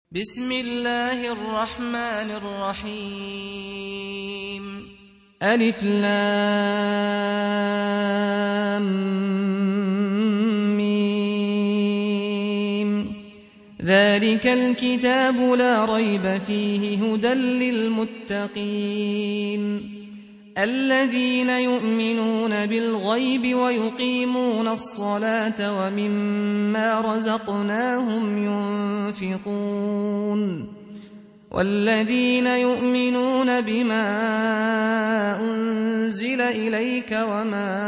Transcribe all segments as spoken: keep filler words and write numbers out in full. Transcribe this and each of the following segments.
بسم الله الرحمن الرحيم ألف لام ميم ذلك الكتاب لا ريب فيه هدى للمتقين الذين يؤمنون بالغيب ويقيمون الصلاة ومما رزقناهم ينفقون والذين يؤمنون بما أنزل إليك وما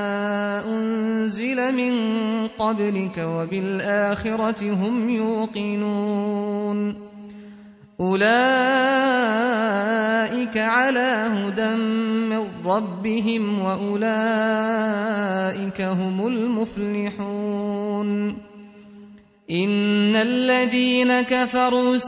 أنزل من قبلك وبالآخرة هم يوقنون أولئك على هدى من ربهم وأولئك هم المفلحون إن الذين كفروا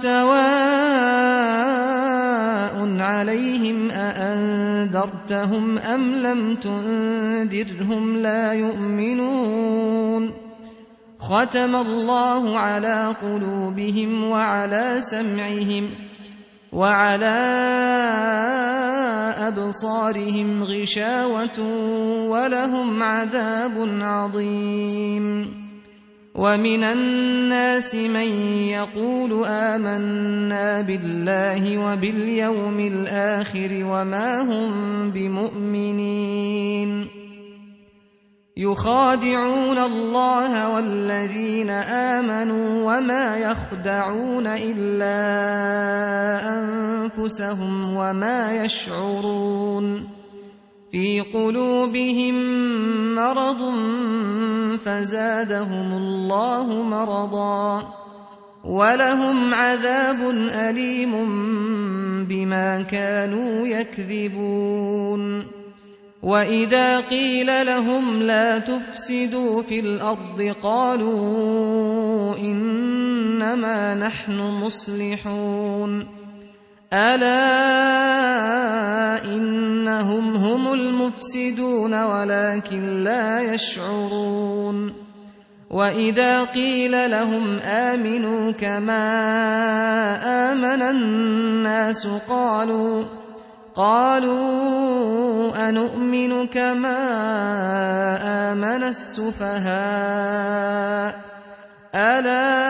سواء عليهم أأنذرتهم أم لم تنذرهم لا يؤمنون ختم الله على قلوبهم وعلى سمعهم وعلى أبصارهم غشاوة ولهم عذاب عظيم ومن الناس من يقول آمنا بالله وباليوم الآخر وما هم بمؤمنين يخادعون الله والذين آمنوا وما يخدعون إلا أنفسهم وما يشعرون في قلوبهم مرض فزادهم الله مرضا ولهم عذاب أليم بما كانوا يكذبون وإذا قيل لهم لا تفسدوا في الأرض قالوا إنما نحن مصلحون ألا إنهم هم المفسدون ولكن لا يشعرون وإذا قيل لهم آمنوا كما آمن الناس قالوا قالوا أنؤمن كما آمن السفهاء ألا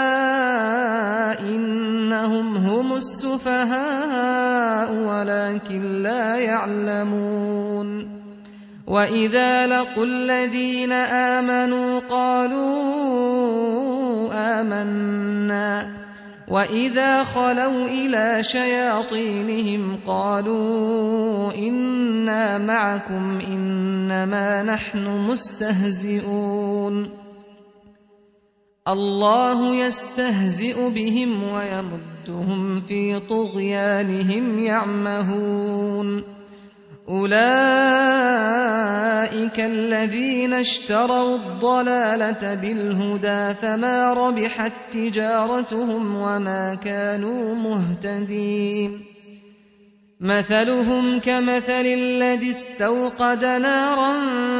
إنهم هم السفهاء ولكن لا يعلمون وإذا لقوا الذين آمنوا قالوا آمنا وإذا خلوا إلى شياطينهم قالوا إنا معكم إنما نحن مستهزئون الله يستهزئ بهم ويمدهم في طغيانهم يعمهون أولئك الذين اشتروا الضلالة بالهدى فما ربحت تجارتهم وما كانوا مهتدين مثلهم كمثل الذي استوقد نارا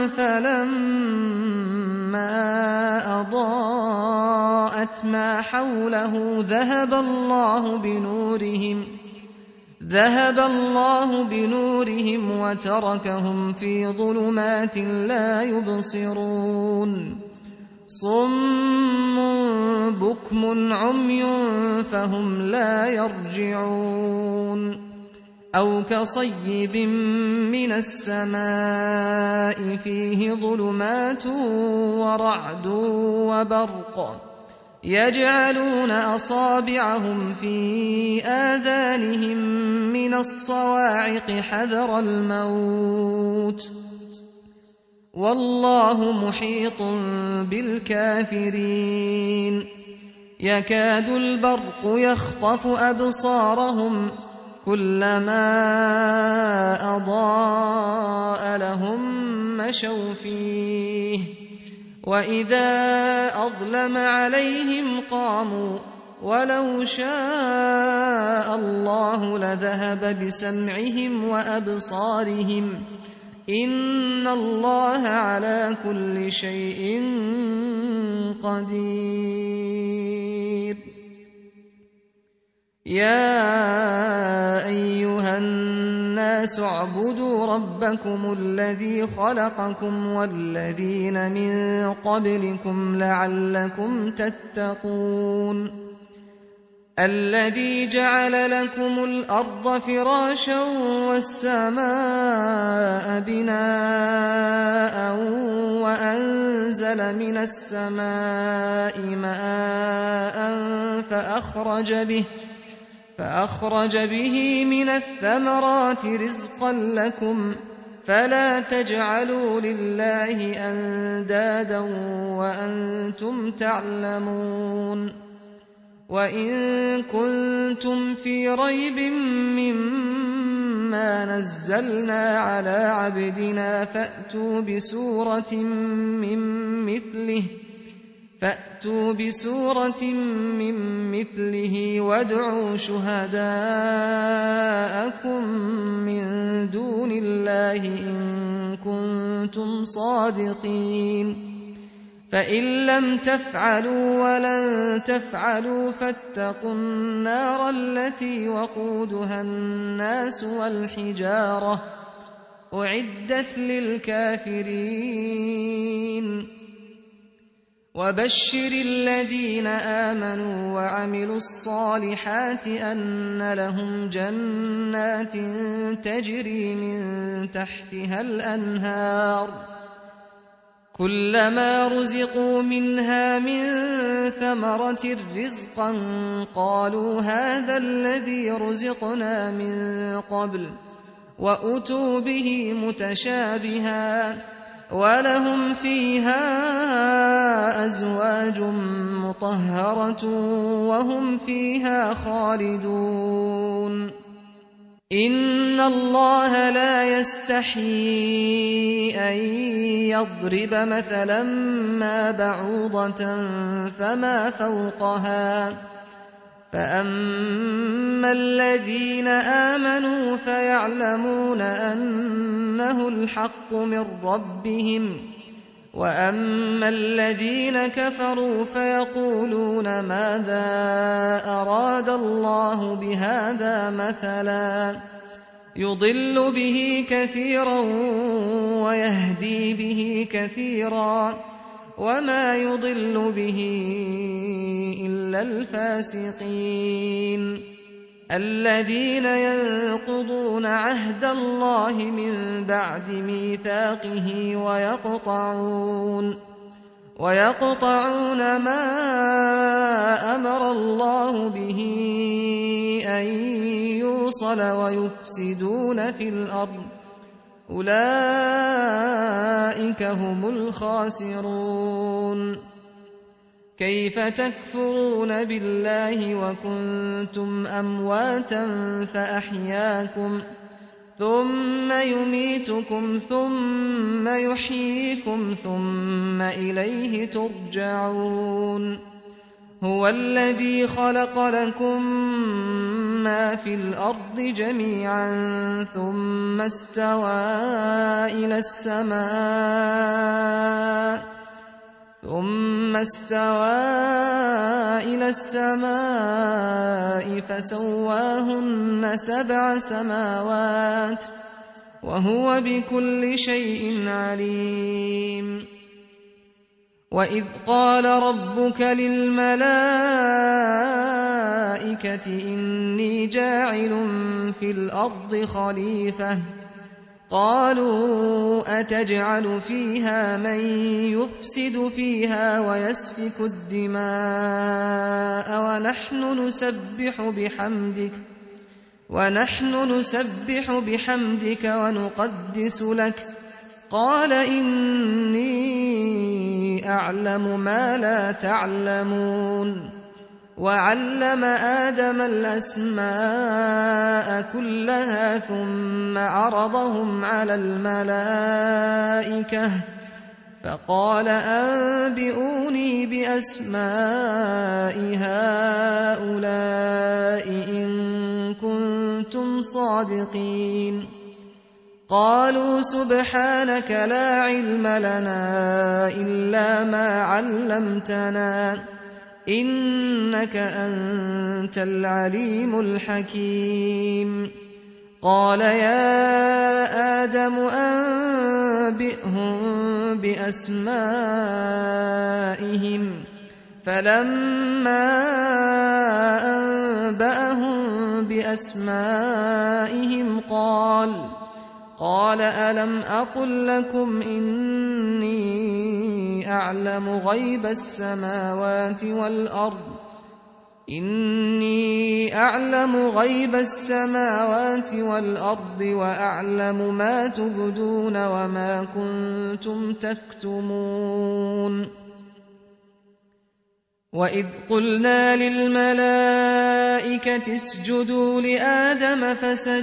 فلما أضاءت ما حوله ذهب الله بنورهم ذهب الله بنورهم وتركهم في ظلمات لا يبصرون صم بكم عمي فهم لا يرجعون أو كصيب من السماء فيه ظلمات ورعد وبرق يجعلون أصابعهم في آذانهم من الصواعق حذر الموت والله محيط بالكافرين يكاد البرق يخطف أبصارهم كلما أضاء لهم مشوا فيه وإذا أظلم عليهم قاموا ولو شاء الله لذهب بسمعهم وأبصارهم إن الله على كل شيء قدير. يا أيها الناس اعبدوا ربكم الذي خلقكم والذين من قبلكم لعلكم تتقون الذي جعل لكم الأرض فراشا والسماء بناء وأنزل من السماء ماء فأخرج به فأخرج به من الثمرات رزقا لكم فلا تجعلوا لله أندادا وأنتم تعلمون وإن كنتم في ريب مما نزلنا على عبدنا فأتوا بسورة من مثله فأتوا بسورة من مثله وادعوا شهداءكم من دون الله إن كنتم صادقين فإن لم تفعلوا ولن تفعلوا فاتقوا النار التي وقودها الناس والحجارة أعدت للكافرين وبشر الذين آمنوا وعملوا الصالحات أن لهم جنات تجري من تحتها الأنهار كلما رزقوا منها من ثمرة رزقا قالوا هذا الذي رزقنا من قبل وأتوا به متشابها ولهم فيها أزواج مطهرة وهم فيها خالدون إن الله لا يستحيي أن يضرب مثلا ما بعوضة فما فوقها فأما الذين آمنوا فيعلمون أنه الحق من ربهم وأما الذين كفروا فيقولون ماذا أراد الله بهذا مثلا يضل به كثيرا ويهدي به كثيرا وما يضل به إلا الفاسقين الذين ينقضون عهد الله من بعد ميثاقه ويقطعون ويقطعون ما أمر الله به أن يوصل ويفسدون في الأرض أولئك هم الخاسرون كيف تكفرون بالله وكنتم أمواتا فأحياكم ثم يميتكم ثم يحييكم ثم إليه ترجعون هو الذي خلق لكم ما في الأرض جميعا ثم استوى إلى السماء ثم استوى إلى السماء فسواهن سبع سماوات وهو بكل شيء عليم وإذ قال ربك للملائكة إني جاعل في الأرض خليفة قالوا أتجعل فيها من يفسد فيها ويسفك الدماء ونحن نسبح بحمدك ونحن نسبح بحمدك ونقدس لك قال إني أعلم ما لا تعلمون وعلم آدم الأسماء كلها ثم عرضهم على الملائكة فقال أنبئوني بأسماء هؤلاء إن كنتم صادقين قالوا سبحانك لا علم لنا إلا ما علمتنا إنك أنت العليم الحكيم قال يا آدم أنبئهم بأسمائهم فلما أنبأهم بأسمائهم قال قال ألم أقل لكم إني أعلم غيب السماوات والأرض إني أعلم غيب السماوات والأرض وأعلم ما تبدون وما كنتم تكتمون وإذ قلنا للملائكة اسجدوا لآدم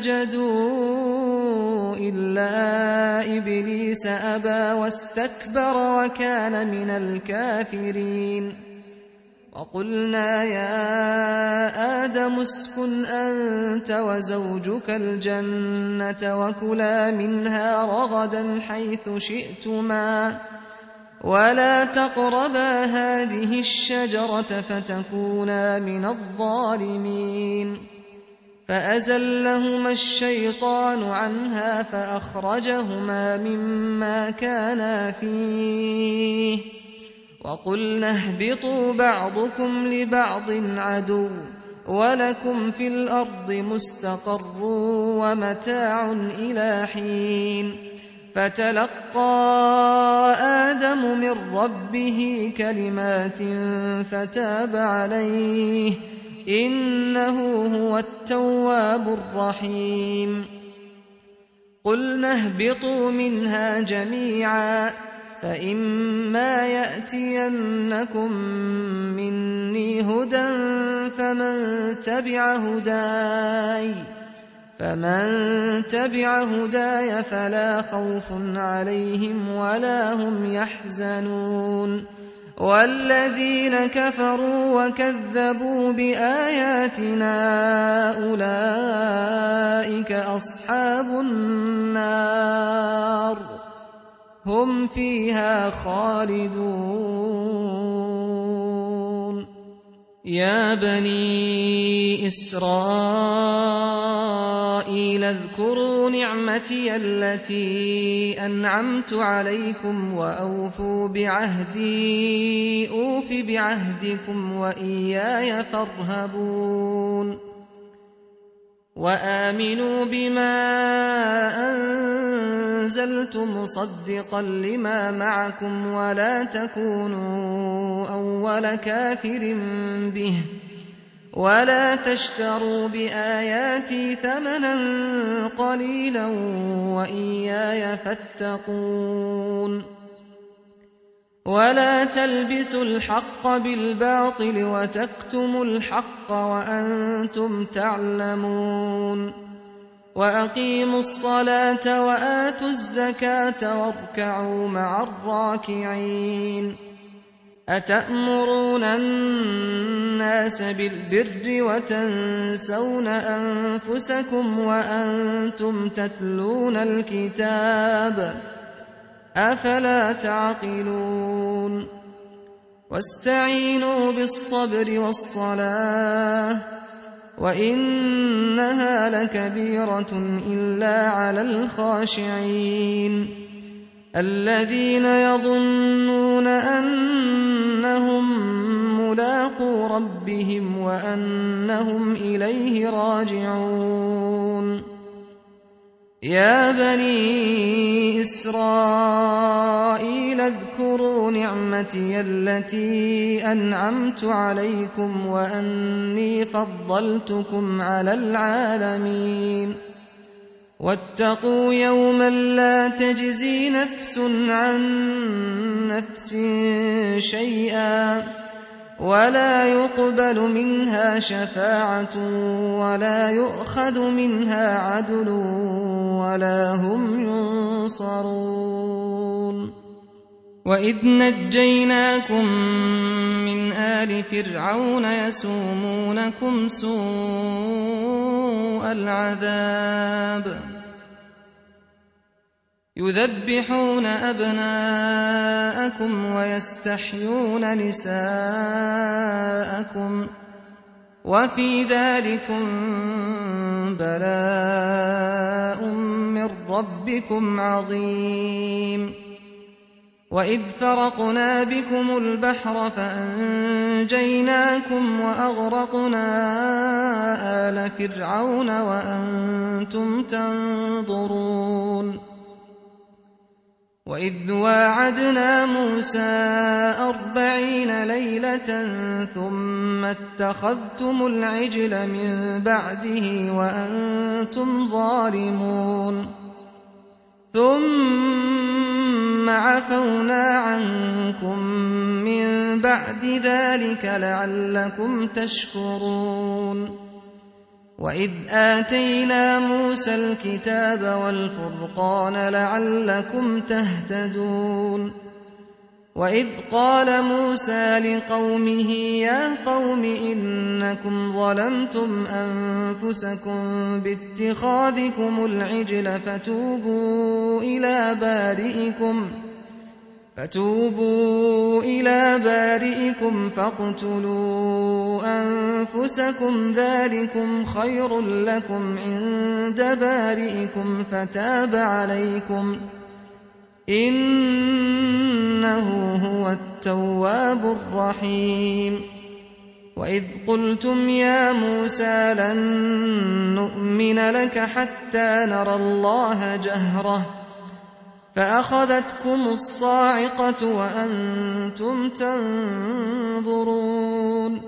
فسجدوا إلا إبليس أبى واستكبر وكان من الكافرين وقلنا يا آدم اسكن أنت وزوجك الجنة وكلا منها رغدا حيث شئتما ولا تقربا هذه الشجرة فتكونا من الظالمين فأزلهما الشيطان عنها فأخرجهما مما كانا فيه وقلنا اهبطوا بعضكم لبعض عدو ولكم في الأرض مستقر ومتاع إلى حين فتلقى آدم من ربه كلمات فتاب عليه إنه هو التواب الرحيم قلنا اهبطوا منها جميعا فإما يأتينكم مني هدى فمن تبع هداي فمن تبع هداي فلا خوف عليهم ولا هم يحزنون والذين كفروا وكذبوا بآياتنا أولئك أصحاب النار هم فيها خالدون يا بني إسرائيل اذكروا نعمتي التي أنعمت عليكم وأوفوا بعهدي أوف بعهدكم وإياي فارهبون وآمنوا بما أنزلت مصدقا لما معكم ولا تكونوا أول كافر به ولا تشتروا بآياتي ثمنا قليلا وإياي فاتقون ولا تلبسوا الحق بالباطل وتكتموا الحق وأنتم تعلمون وأقيموا الصلاة وآتوا الزكاة واركعوا مع الراكعين أتأمرون الناس بالبر وتنسون أنفسكم وأنتم تتلون الكتاب أفلا تعقلون واستعينوا بالصبر والصلاة وإنها لكبيرة إلا على الخاشعين الذين يظنون أنهم ملاقو ربهم وأنهم إليه راجعون يا بني إسرائيل اذكروا نعمتي التي أنعمت عليكم وأني فضلتكم على العالمين واتقوا يوما لا تجزي نفس عن نفس شيئا ولا يقبل منها شفاعة ولا يؤخذ منها عدل ولا هم ينصرون وإذ نجيناكم من آل فرعون يسومونكم سوء العذاب يذبحون أبناءكم ويستحيون نساءكم وفي ذلكم بلاء من ربكم عظيم وإذ فرقنا بكم البحر فأنجيناكم وأغرقنا آل فرعون وأنتم تنظرون وإذ واعدنا موسى أربعين ليلة ثم اتخذتم العجل من بعده وأنتم ظالمون ثم عفونا عنكم من بعد ذلك لعلكم تشكرون وإذ آتينا موسى الكتاب والفرقان لعلكم تهتدون وإذ قال موسى لقومه يا قوم إنكم ظلمتم أنفسكم باتخاذكم العجل فتوبوا إلى بارئكم فتوبوا إلى بارئكم فاقتلوا أنفسكم ذلكم خير لكم عند بارئكم فتاب عليكم إنه هو التواب الرحيم وإذ قلتم يا موسى لن نؤمن لك حتى نرى الله جهرة فأخذتكم الصاعقة وأنتم تنظرون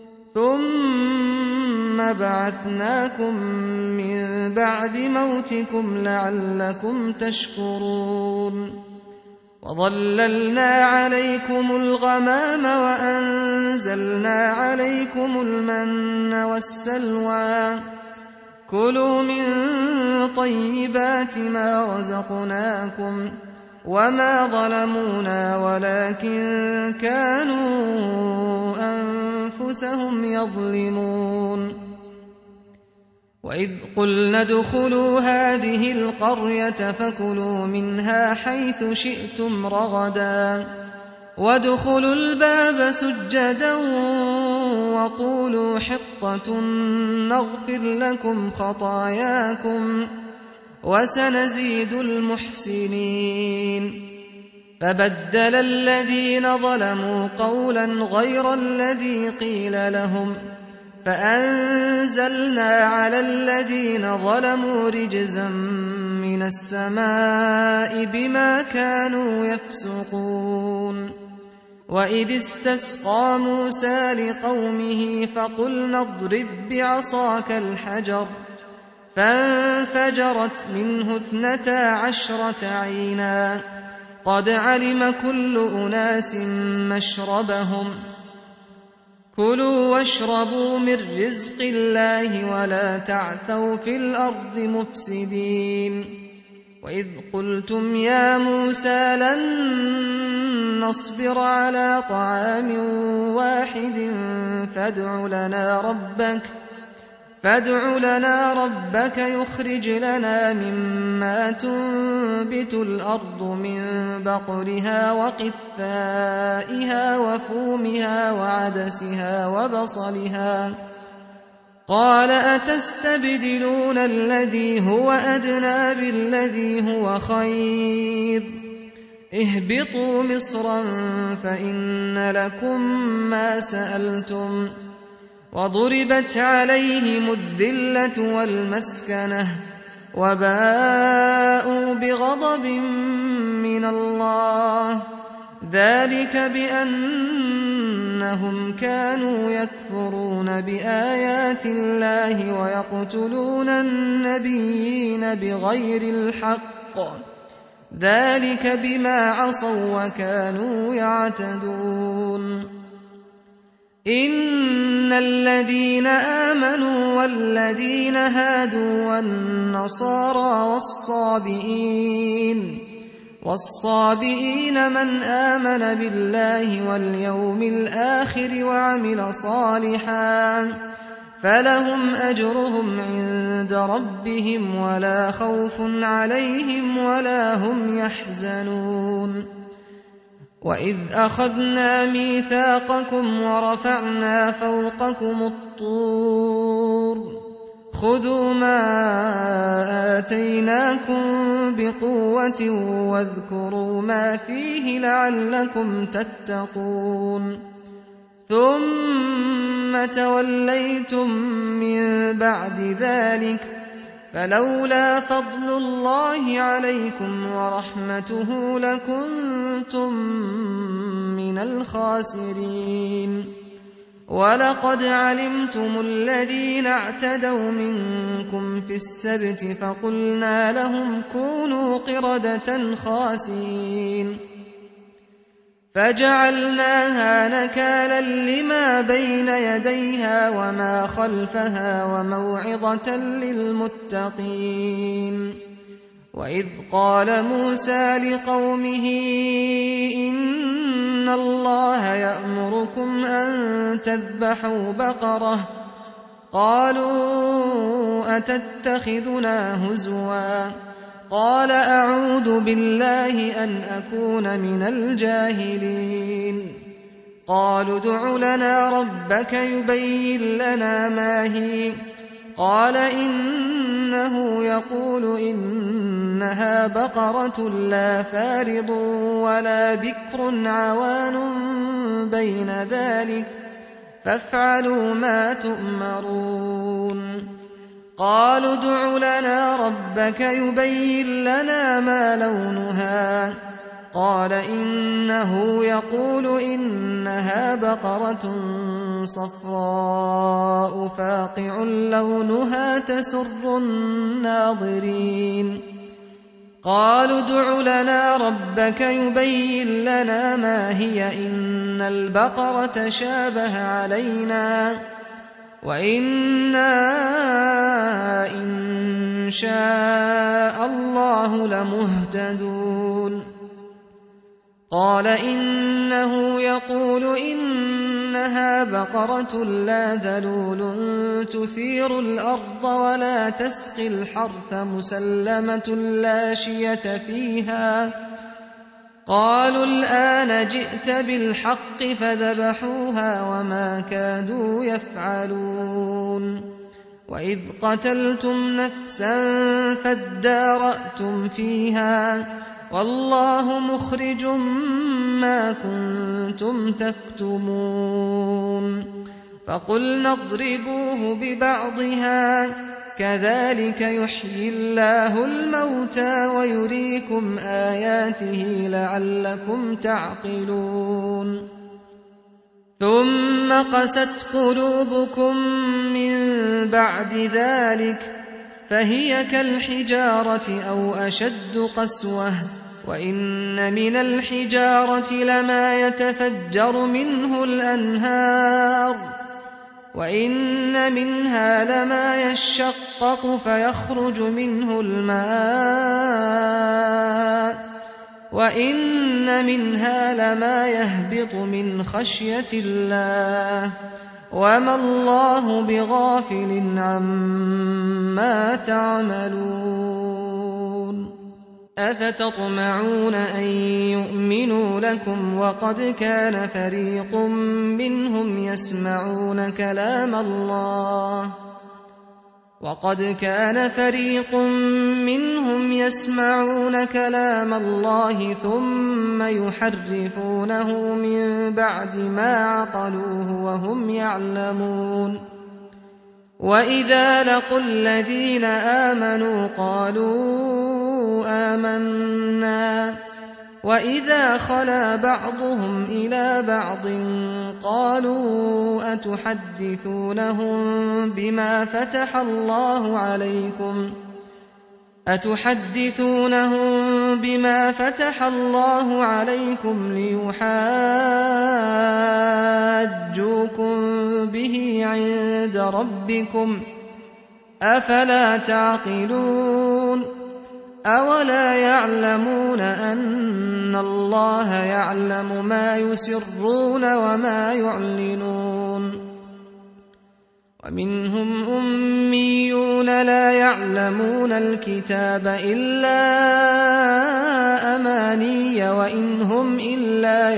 ثم بعثناكم من بعد موتكم لعلكم تشكرون وظللنا عليكم الغمام وأنزلنا عليكم المن والسلوى كلوا من طيبات ما رزقناكم وما ظلمونا ولكن كانوا أنفسهم يظلمون وإذ قلنا ادخلوا هذه القرية فكلوا منها حيث شئتم رغدا وادخلوا الباب سجدا وقولوا حطة نغفر لكم خطاياكم وسنزيد المحسنين فبدل الذين ظلموا قولا غير الذي قيل لهم فأنزلنا على الذين ظلموا رجزا من السماء بما كانوا يفسقون وإذ استسقى موسى لقومه فقلنا اضرب بعصاك الحجر فانفجرت منه اثنتا عشرة عينا قد علم كل أناس مشربهم كلوا واشربوا من رزق الله ولا تعثوا في الأرض مفسدين وإذ قلتم يا موسى لن نصبر على طعام واحد فادع لنا ربك فادع لنا ربك يخرج لنا مما تنبت الأرض من بقرها وقثائها وفومها وعدسها وبصلها قال أتستبدلون الذي هو أدنى بالذي هو خير اهبطوا مصرا فإن لكم ما سألتم وضربت عليهم الذلة والمسكنة وباءوا بغضب من الله ذلك بأنهم كانوا يكفرون بآيات الله ويقتلون النبيين بغير الحق ذلك بما عصوا وكانوا يعتدون إن الذين آمنوا والذين هادوا والنصارى والصابئين والصابئين من آمن بالله واليوم الآخر وعمل صالحا فلهم أجرهم عند ربهم ولا خوف عليهم ولا هم يحزنون وإذ أخذنا ميثاقكم ورفعنا فوقكم الطور خذوا ما آتيناكم بقوة واذكروا ما فيه لعلكم تتقون ثم توليتم من بعد ذلك فلولا فضل الله عليكم ورحمته لكنتم من الخاسرين ولقد علمتم الذين اعتدوا منكم في السبت فقلنا لهم كونوا قردة خاسئين فجعلناها نكالا لما بين يديها وما خلفها وموعظة للمتقين وإذ قال موسى لقومه إن الله يأمركم أن تذبحوا بقرة قالوا أتتخذنا هزوا قال أعوذ بالله أن أكون من الجاهلين قالوا ادع لنا ربك يبين لنا ما هي قال إنه يقول إنها بقرة لا فارض ولا بكر عوان بين ذلك فافعلوا ما تؤمرون قالوا ادع لنا ربك يبين لنا ما لونها قال إنه يقول إنها بقرة صفراء فاقع لونها تسر الناظرين قالوا ادع لنا ربك يبين لنا ما هي إن البقرة شابه علينا وإنا إن شاء الله لمهتدون قال إنه يقول إنها بقرة لا ذلول تثير الأرض ولا تسقي الحرث مسلمة لا شية فيها قالوا الآن جئت بالحق فذبحوها وما كادوا يفعلون وإذ قتلتم نفسا فادارأتم فيها والله مخرج ما كنتم تكتمون فقلنا اضربوه ببعضها كذلك يحيي الله الموتى ويريكم آياته لعلكم تعقلون ثم قست قلوبكم من بعد ذلك فهي كالحجارة أو أشد قسوة وإن من الحجارة لما يتفجر منه الأنهار وإن منها لما يشقق فيخرج منه الماء وإن منها لما يهبط من خشية الله وما الله بغافل عما تعملون أفتطمعون أن يؤمنوا لكم وقد كان فريق منهم يسمعون كلام الله وقد كان فريق منهم يسمعون كلام الله ثم يحرفونه من بعد ما عقلوه وهم يعلمون وإذا لقوا الذين آمنوا قالوا آمنا وإذا خلا بعضهم إلى بعض قالوا أتحدثونهم بما فتح الله عليكم أتحدثونهم بما فتح الله عليكم ليحاجوكم به عند ربكم أفلا تعقلون أولا يعلمون أن الله يعلم ما يسرون وما يعلنون ومنهم أميون لا يعلمون الكتاب إلا أماني وإن هم إلا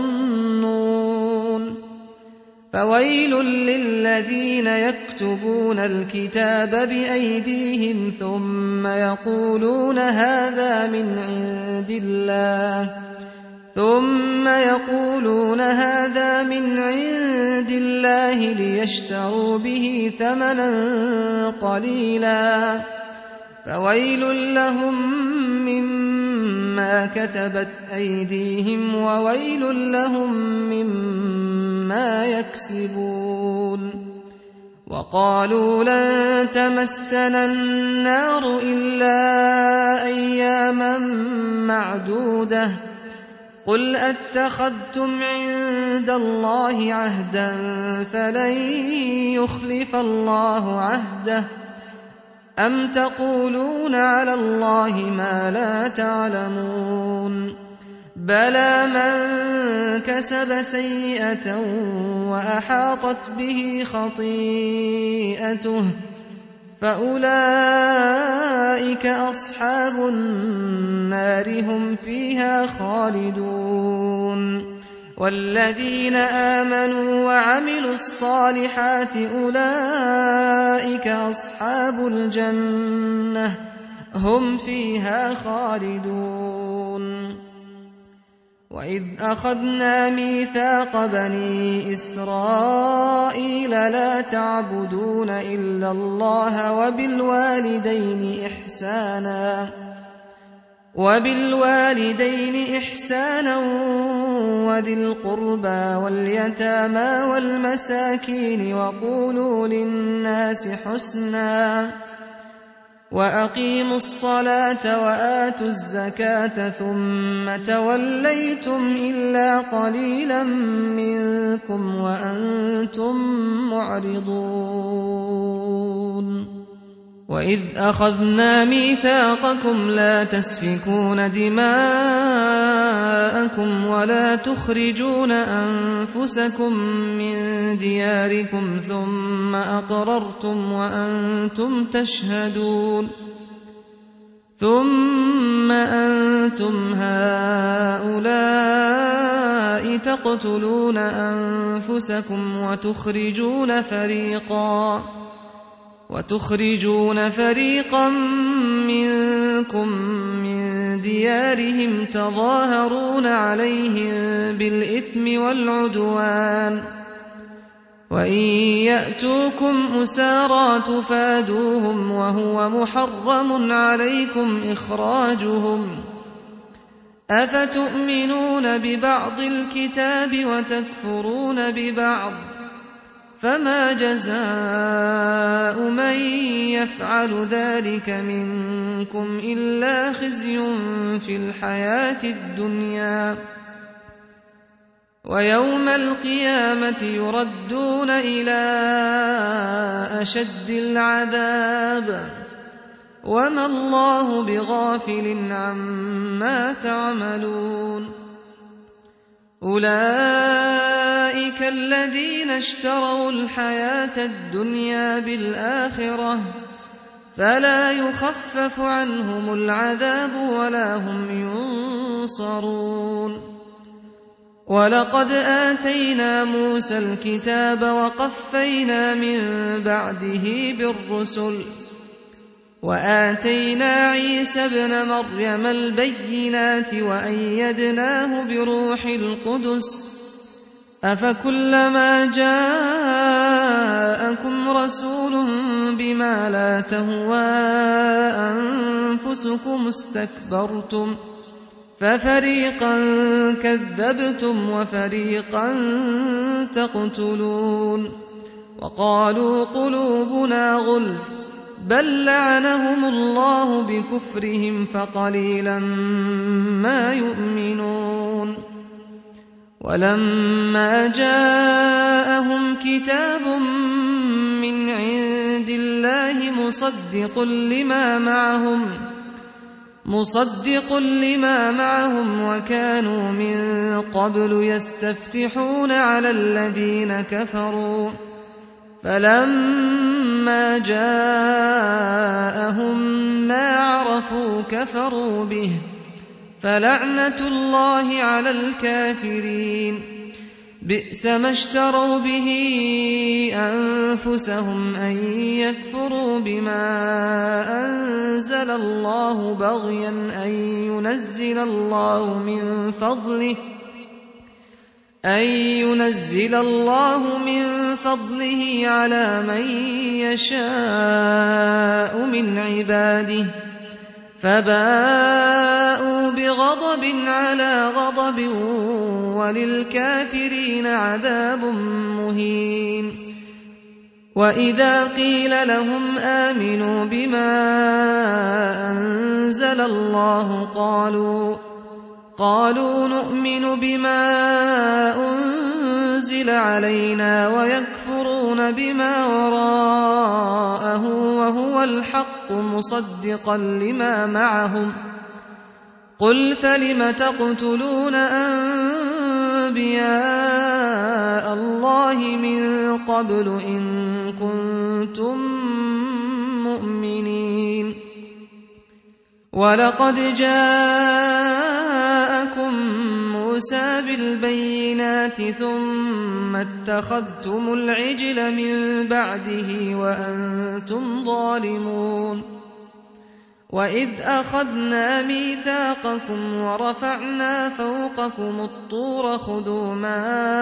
يظنون فويل للذين يكتبون الكتاب بأيديهم ثم يقولون هذا من عند الله ثم يقولون هذا من عند الله ليشتروا به ثمنا قليلا فويل لهم مما كتبت أيديهم وويل لهم مما يكسبون وقالوا لن تمسنا النار إلا أياما معدودة قل أتخذتم عند الله عهدا فلن يخلف الله عهده أم تقولون على الله ما لا تعلمون بلى من كسب سيئة وأحاطت به خطيئته فأولئك أصحاب النار هم فيها خالدون والذين آمنوا وعملوا الصالحات أولئك أصحاب الجنة هم فيها خالدون وإذ أخذنا ميثاق بني إسرائيل لا تعبدون إلا الله وبالوالدين إحسانا وبالوالدين إحسانا وذي القربى واليتامى والمساكين وقولوا للناس حسنا وأقيموا الصلاة وآتوا الزكاة ثم توليتم إلا قليلا منكم وأنتم معرضون وإذ أخذنا ميثاقكم لا تسفكون دماءكم ولا تخرجون أنفسكم من دياركم ثم أقررتم وأنتم تشهدون ثم أنتم هؤلاء تقتلون أنفسكم وتخرجون فريقا وتخرجون فريقا منكم من ديارهم تظاهرون عليهم بالإثم والعدوان وإن يأتوكم أسارى تفادوهم وهو محرم عليكم إخراجهم أفتؤمنون ببعض الكتاب وتكفرون ببعض فما جزاء من يفعل ذلك منكم إلا خزي في الحياة الدنيا ويوم القيامة يردون إلى أشد العذاب وما الله بغافل عما تعملون أولئك الذين اشتروا الحياة الدنيا بالآخرة فلا يخفف عنهم العذاب ولا هم ينصرون ولقد آتينا موسى الكتاب وقفينا من بعده بالرسل وآتينا عيسى ابن مريم البينات وأيدناه بروح القدس أفكلما جاءكم رسول بما لا تهوى أنفسكم استكبرتم ففريقا كذبتم وفريقا تقتلون وقالوا قلوبنا غلف بل لعنهم الله بكفرهم فقليلا ما يؤمنون ولما جاءهم كتاب من عند الله مصدق لما معهم مصدق لما معهم وكانوا من قبل يستفتحون على الذين كفروا فلما جاءهم ما عرفوا كفروا به فلعنة الله على الكافرين بئس ما اشتروا به أنفسهم أن يكفروا بما أنزل الله بغيا أن ينزل الله من فضله أن ينزل الله من فضله على من يشاء من عباده فباءوا بغضب على غضب وللكافرين عذاب مهين. وإذا قيل لهم آمنوا بما أنزل الله قالوا قالوا نؤمن بما أنزل علينا ويكفرون بما وراءه وهو الحق مصدقا لما معهم قل فلم تقتلون أنبياء الله من قبل إن كنتم مؤمنين ولقد جاءكم موسى بالبينات ثم اتخذتم العجل من بعده وأنتم ظالمون وإذ أخذنا ميثاقكم ورفعنا فوقكم الطور خذوا ما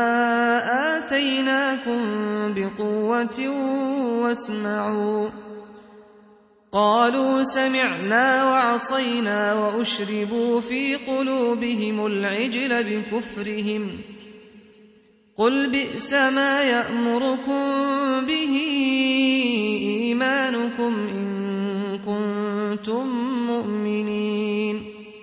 آتيناكم بقوة واسمعوا قالوا سمعنا وعصينا وأشربوا في قلوبهم العجل بكفرهم قل بئس ما يأمركم به إيمانكم إن كنتم مؤمنين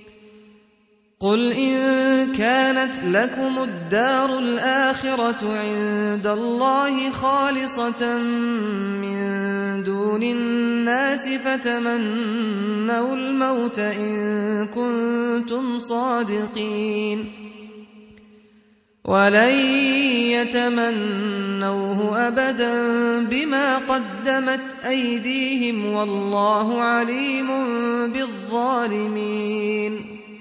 قل إن كانت لكم الدار الآخرة عند الله خالصة من دون الناس فتمنوا الموت إن كنتم صادقين ولن يتمنوه أبدا بما قدمت أيديهم والله عليم بالظالمين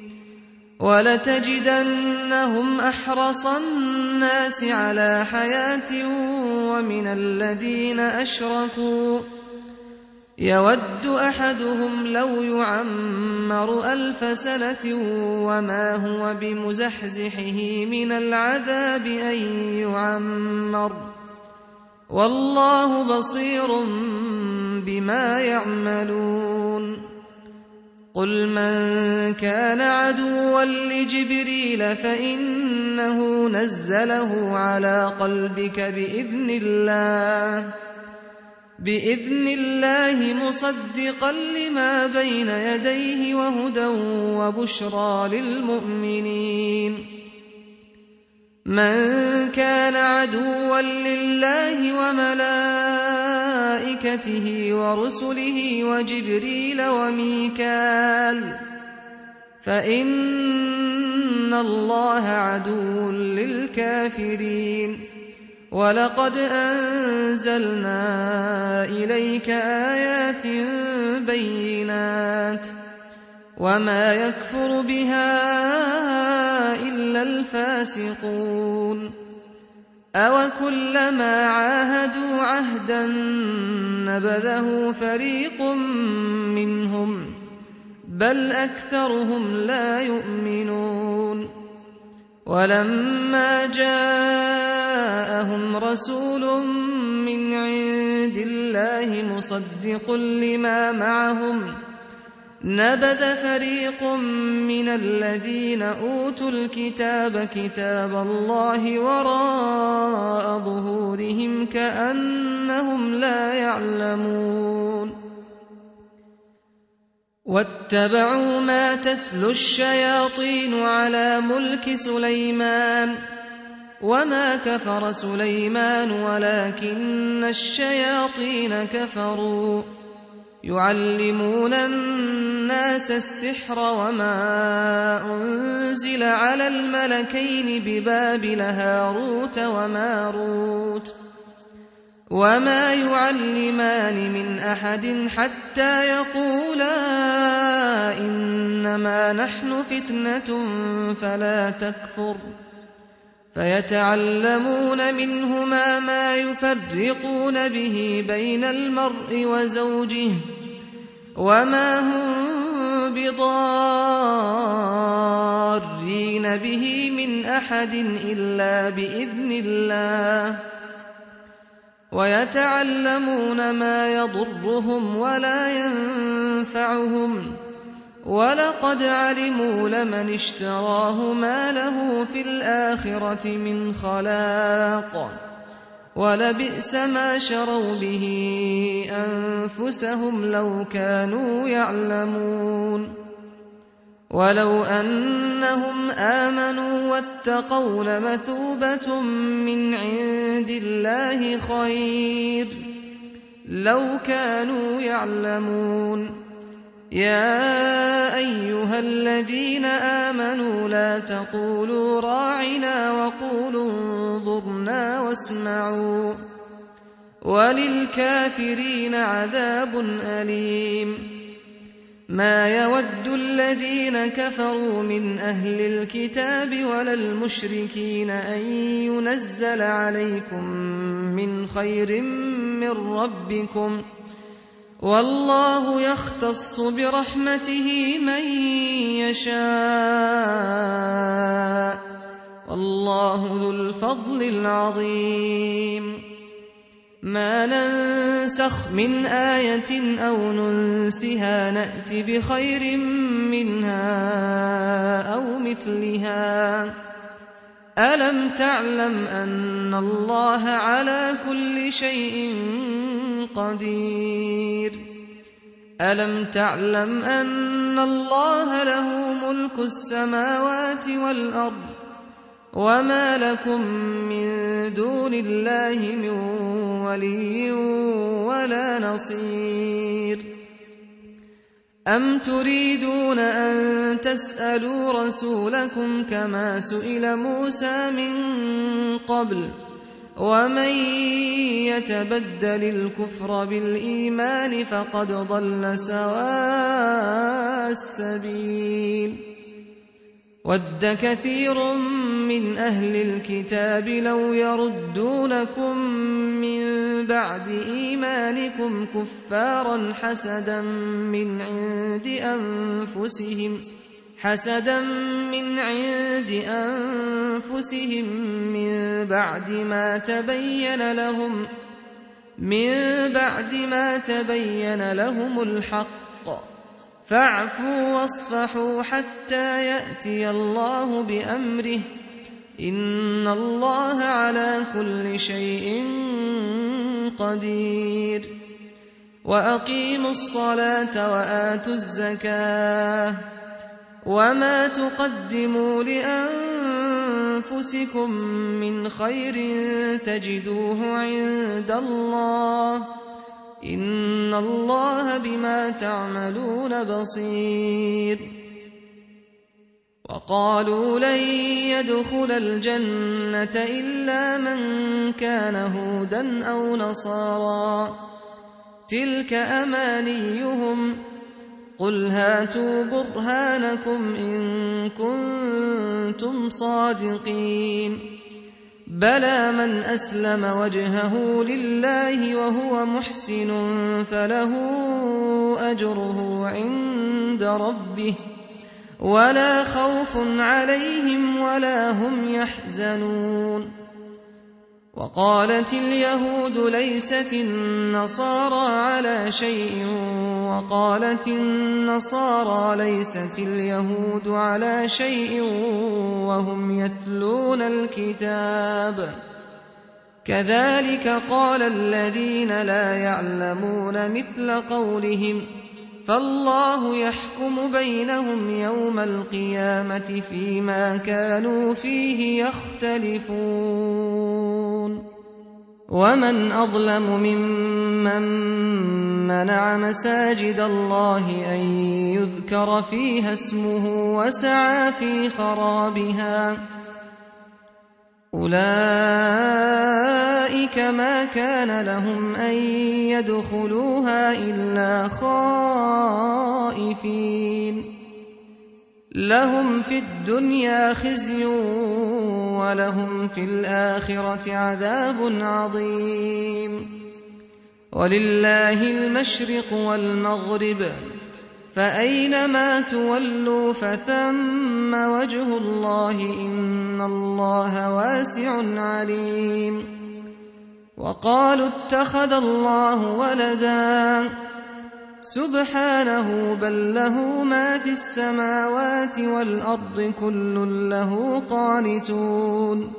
ولتجدنهم أحرص الناس على حياة ومن الذين أشركوا يود أحدهم لو يعمر ألف سنة وما هو بمزحزحه من العذاب أن يعمر والله بصير بما يعملون قل من كان عدوا لجبريل فإنه نزله على قلبك بإذن الله بإذن الله مصدقا لما بين يديه وهدى وبشرى للمؤمنين من كان عدوا لله وملائكته ورسله وجبريل وميكال فإن الله عدو للكافرين ولقد أنزلنا إليك آيات بينات وما يكفر بها إلا الفاسقون أوكلما عاهدوا عهدا نبذه فريق منهم بل أكثرهم لا يؤمنون ولما جاءهم رسول من عند الله مصدق لما معهم نبذ فريق من الذين أوتوا الكتاب كتاب الله وراء ظهورهم كأنهم لا يعلمون واتبعوا ما تتلو الشياطين على ملك سليمان وما كفر سليمان ولكن الشياطين كفروا يعلمون الناس السحر وما أنزل على الملكين ببابل هاروت وماروت وما يعلمان من أحد حتى يقولا إنما نحن فتنة فلا تكفر فيتعلمون منهما ما يفرقون به بين المرء وزوجه وما هم بضارين به من أحد إلا بإذن الله ويتعلمون ما يضرهم ولا ينفعهم ولقد علموا لمن اشتراه ما له في الآخرة من خلاق ولبئس ما شروا به أنفسهم لو كانوا يعلمون ولو أنهم آمنوا واتقوا لمثوبة من عند الله خير لو كانوا يعلمون يا أيها الذين آمنوا لا تقولوا راعنا وقولوا انظرنا واسمعوا وللكافرين عذاب أليم ما يود الذين كفروا من أهل الكتاب ولا المشركين أن ينزل عليكم من خير من ربكم والله يختص برحمته من يشاء والله ذو الفضل العظيم ما ننسخ من آية أو ننسها نأت بخير منها أو مثلها ألم تعلم أن الله على كل شيء قدير ألم تعلم أن الله له ملك السماوات والأرض وما لكم من دون الله من ولي ولا نصير أم تريدون أن تسألوا رسولكم كما سئل موسى من قبل ومن يتبدل الكفر بالإيمان فقد ضل سواء السبيل ود كثير من أهل الكتاب لو يردونكم من بعد إيمانكم كفارا حسدا من عند أنفسهم حسدا من عند أنفسهم من بعد ما تبين لهم من بعد ما تبين لهم الحق فاعفوا واصفحوا حتى يأتي الله بأمره إن الله على كل شيء قدير وأقيموا الصلاة وآتوا الزكاة وما تقدموا لأنفسكم من خير تجدوه عند الله إن الله بما تعملون بصير وقالوا لن يدخل الجنة إلا من كان هودا أو نصارى تلك أمانيهم قل هاتوا برهانكم إن كنتم صادقين بلى من أسلم وجهه لله وهو محسن فله أجره عند ربه ولا خوف عليهم ولا هم يحزنون وقالت اليهود ليست النصارى على شيء وقالت النصارى ليست اليهود على شيء وهم يتلون الكتاب كذلك قال الذين لا يعلمون مثل قولهم فالله يحكم بينهم يوم القيامة فيما كانوا فيه يختلفون ومن أظلم ممن منع مساجد الله أن يذكر فيها اسمه وسعى في خرابها أولئك ما كان لهم أن يدخلوها إلا خائفين لهم في الدنيا خزي ولهم في الآخرة عذاب عظيم ولله المشرق والمغرب فأينما تولوا فثم وجه الله إن الله واسع عليم وقالوا اتخذ الله ولدا سبحانه بل له ما في السماوات والأرض كل له قانتون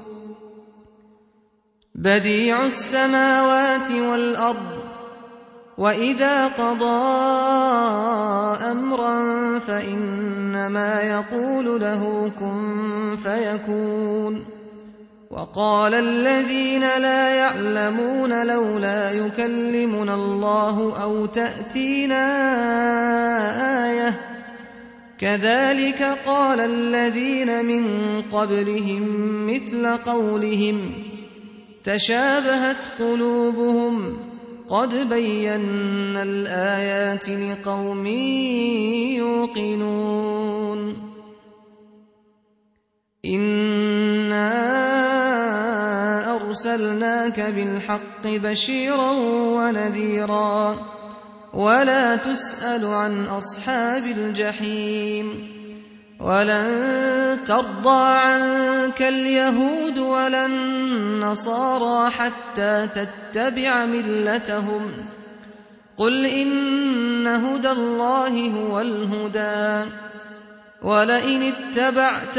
بديع السماوات والأرض وإذا قضى أمرا فإنما يقول له كن فيكون وقال الذين لا يعلمون لولا يكلمنا الله أو تأتينا آية كذلك قال الذين من قبلهم مثل قولهم تشابهت قلوبهم قد بينا الآيات لقوم يوقنون إنا أرسلناك بالحق بشيرا ونذيرا ولا تسأل عن أصحاب الجحيم ولن ترضى عنك اليهود ولا النصارى حتى تتبع ملتهم قل إن هدى الله هو الهدى ولئن اتبعت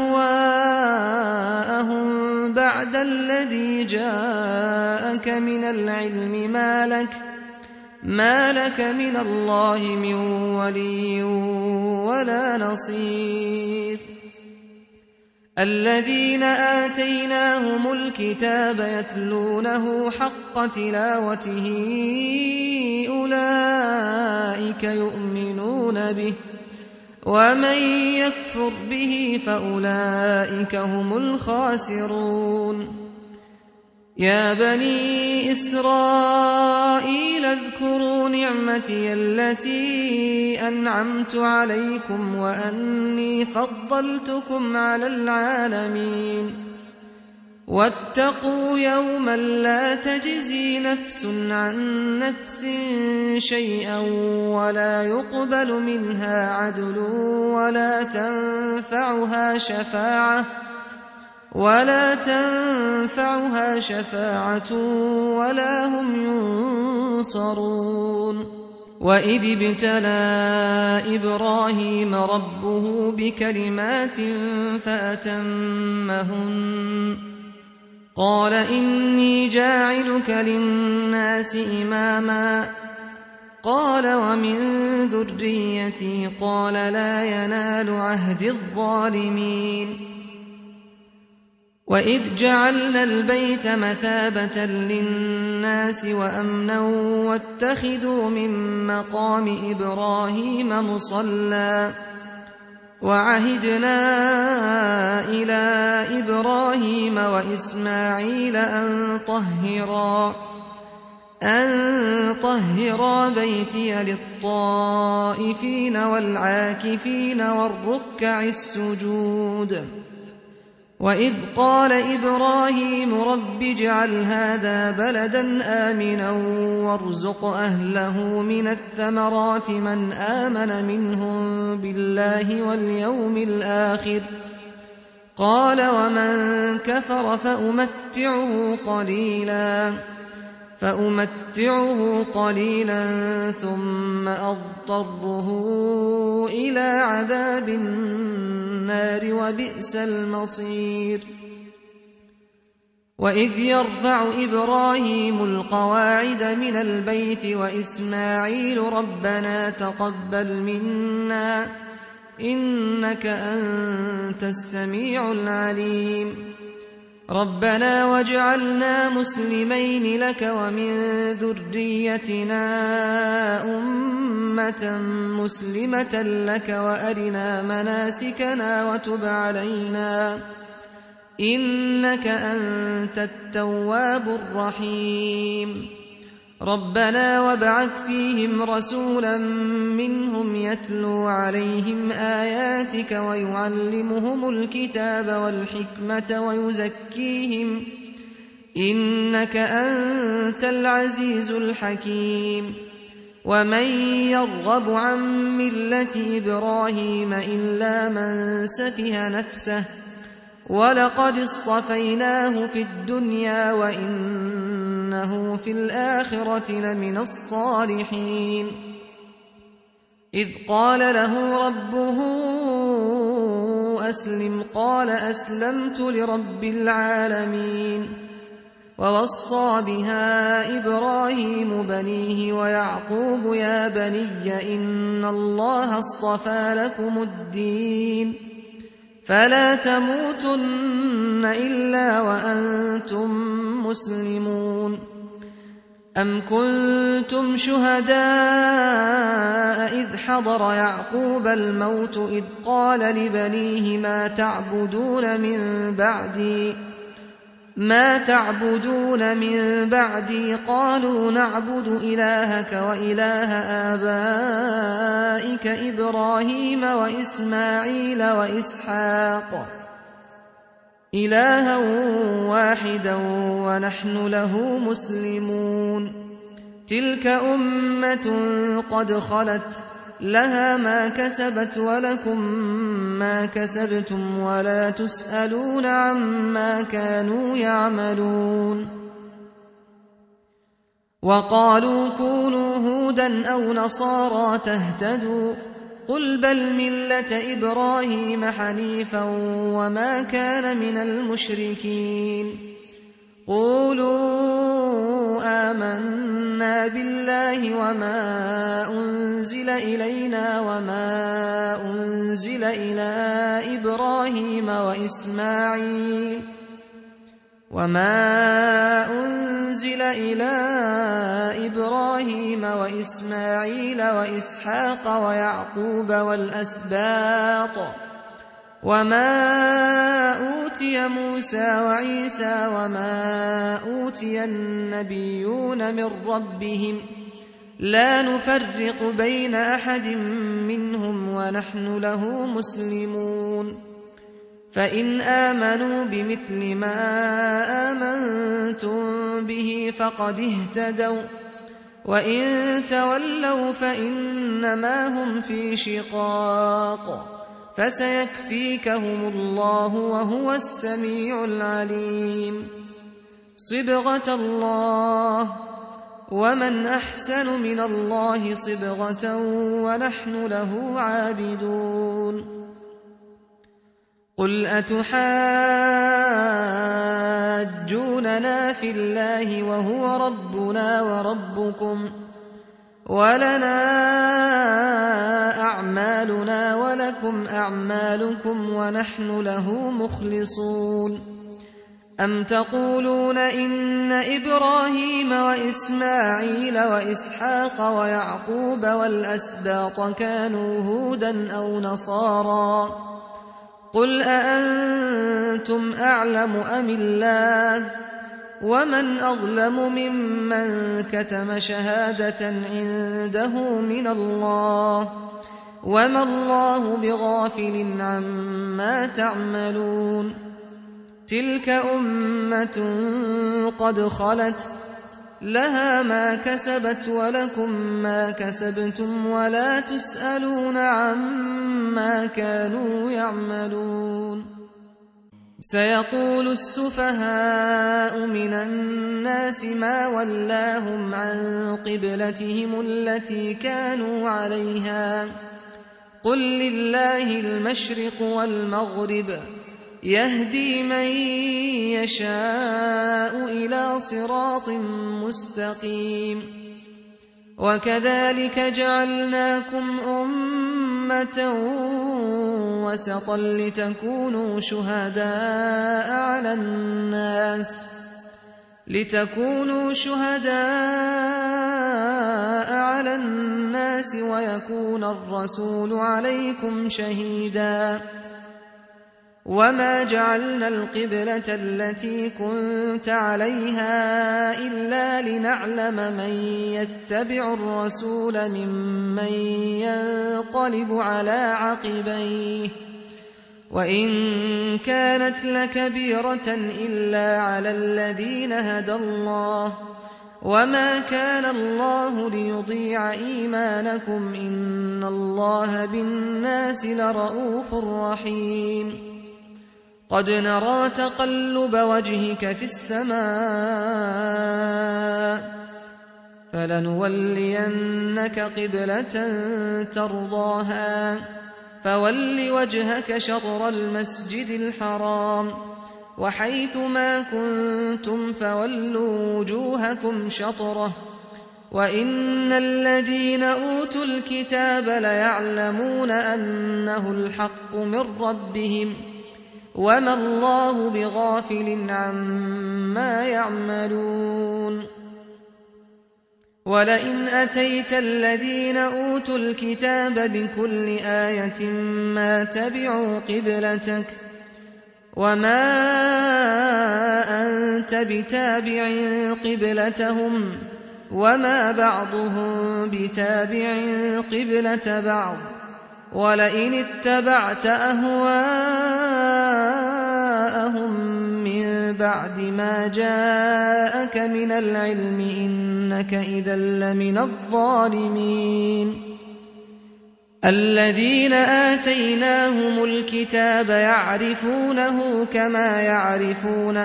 أهواءهم بعد الذي جاءك من العلم ما لك ما لك من الله من ولي ولا نصير الذين آتيناهم الكتاب يتلونه حق تلاوته أولئك يؤمنون به ومن يكفر به فأولئك هم الخاسرون يا بني إسرائيل اذكروا نعمتي التي أنعمت عليكم وأني فضلتكم على العالمين واتقوا يوما لا تجزي نفس عن نفس شيئا ولا يقبل منها عدل ولا تنفعها شفاعة ولا تنفعها شفاعة ولا هم ينصرون وإذ ابتلى إبراهيم ربه بكلمات فأتمهن قال إني جاعلك للناس إماما قال ومن ذريتي قال لا ينال عهد الظالمين وإذ جعلنا البيت مثابة للناس وأمنا واتخذوا من مقام إبراهيم مصلى وعهدنا إلى إبراهيم وإسماعيل أن طهرا أن طهرا بيتي للطائفين والعاكفين والركع السجود وإذ قال إبراهيم رب اجعل هذا بلدا آمنا وارزق أهله من الثمرات من آمن منهم بالله واليوم الآخر قال ومن كفر فأمتعه قليلا فأمتعه قليلا ثم أضطره إلى عذاب النار وبئس المصير وإذ يرفع إبراهيم القواعد من البيت وإسماعيل ربنا تقبل منا إنك أنت السميع العليم ربنا واجعلنا مسلمين لك ومن ذريتنا أمة مسلمة لك وأرنا مناسكنا وتب علينا إنك أنت التواب الرحيم ربنا وابعث فيهم رسولا منهم يتلو عليهم آياتك ويعلمهم الكتاب والحكمة ويزكيهم إنك أنت العزيز الحكيم ومن يرغب عن ملة إبراهيم إلا من سفه نفسه ولقد اصطفيناه في الدنيا وإنه في الآخرة لمن الصالحين إذ قال له ربه أسلم قال أسلمت لرب العالمين ووصى بها إبراهيم بنيه ويعقوب يا بني إن الله اصطفى لكم الدين فلا تموتن إلا وأنتم مسلمون أم كنتم شهداء إذ حضر يعقوب الموت إذ قال لبنيه ما تعبدون من بعدي ما تعبدون من بعدي قالوا نعبد إلهك وإله آبائك إبراهيم وإسماعيل وإسحاق إلها واحدا ونحن له مسلمون تلك أمة قد خلت لها ما كسبت ولكم ما كسبتم ولا تسألون عما كانوا يعملون وقالوا كونوا هودا أو نصارى تهتدوا قل بل ملة إبراهيم حنيفا وما كان من المشركين قولوا آمنا بالله وما أنزل إلينا وما أنزل إلى إبراهيم وإسماعيل وما أنزل إلى إبراهيم وإسماعيل وإسحاق ويعقوب والأسباط وما أوتي موسى وعيسى وما أوتي النبيون من ربهم لا نفرق بين أحد منهم ونحن له مسلمون فإن آمنوا بمثل ما آمنتم به فقد اهتدوا وإن تولوا فإنما هم في شقاق فسيكفيكهم الله وهو السميع العليم صبغة الله ومن أحسن من الله صبغة ونحن له عابدون قل أتحاجوننا في الله وهو ربنا وربكم ولنا أعمالنا ولكم أعمالكم ونحن له مخلصون أم تقولون إن إبراهيم وإسماعيل وإسحاق ويعقوب والأسباط كانوا هودا أو نصارى قل أأنتم أعلم أم الله ومن أظلم ممن كتم شهادة عنده من الله وما الله بغافل عما تعملون تلك أمة قد خلت لها ما كسبت ولكم ما كسبتم ولا تسألون عما كانوا يعملون سيقول السفهاء من الناس ما ولاهم عن قبلتهم التي كانوا عليها قل لله المشرق والمغرب يهدي من يشاء إلى صراط مستقيم وكذلك جعلناكم أمة وسطا لتكونوا شهداء على الناس لتكونوا شهداء على الناس ويكون الرسول عليكم شهيدا وما جعلنا القبلة التي كنت عليها إلا لنعلم من يتبع الرسول ممن ينقلب على عقبيه وإن كانت لكبيرة إلا على الذين هدى الله وما كان الله ليضيع إيمانكم إن الله بالناس لرءوف رحيم قد نرى تقلب وجهك في السماء فلنولينك قبلة ترضاها فول وجهك شطر المسجد الحرام وحيث ما كنتم فولوا وجوهكم شطره وإن الذين أوتوا الكتاب ليعلمون أنه الحق من ربهم وما الله بغافل عما يعملون ولئن أتيت الذين أوتوا الكتاب بكل آية ما تبعوا قبلتك وما أنت بتابع قبلتهم وما بعضهم بتابع قبلة بعض ولئن اتبعت أهواءهم من بعد ما جاءك من العلم إنك إذا لمن الظالمين الذين آتيناهم الكتاب يعرفونه كما يعرفون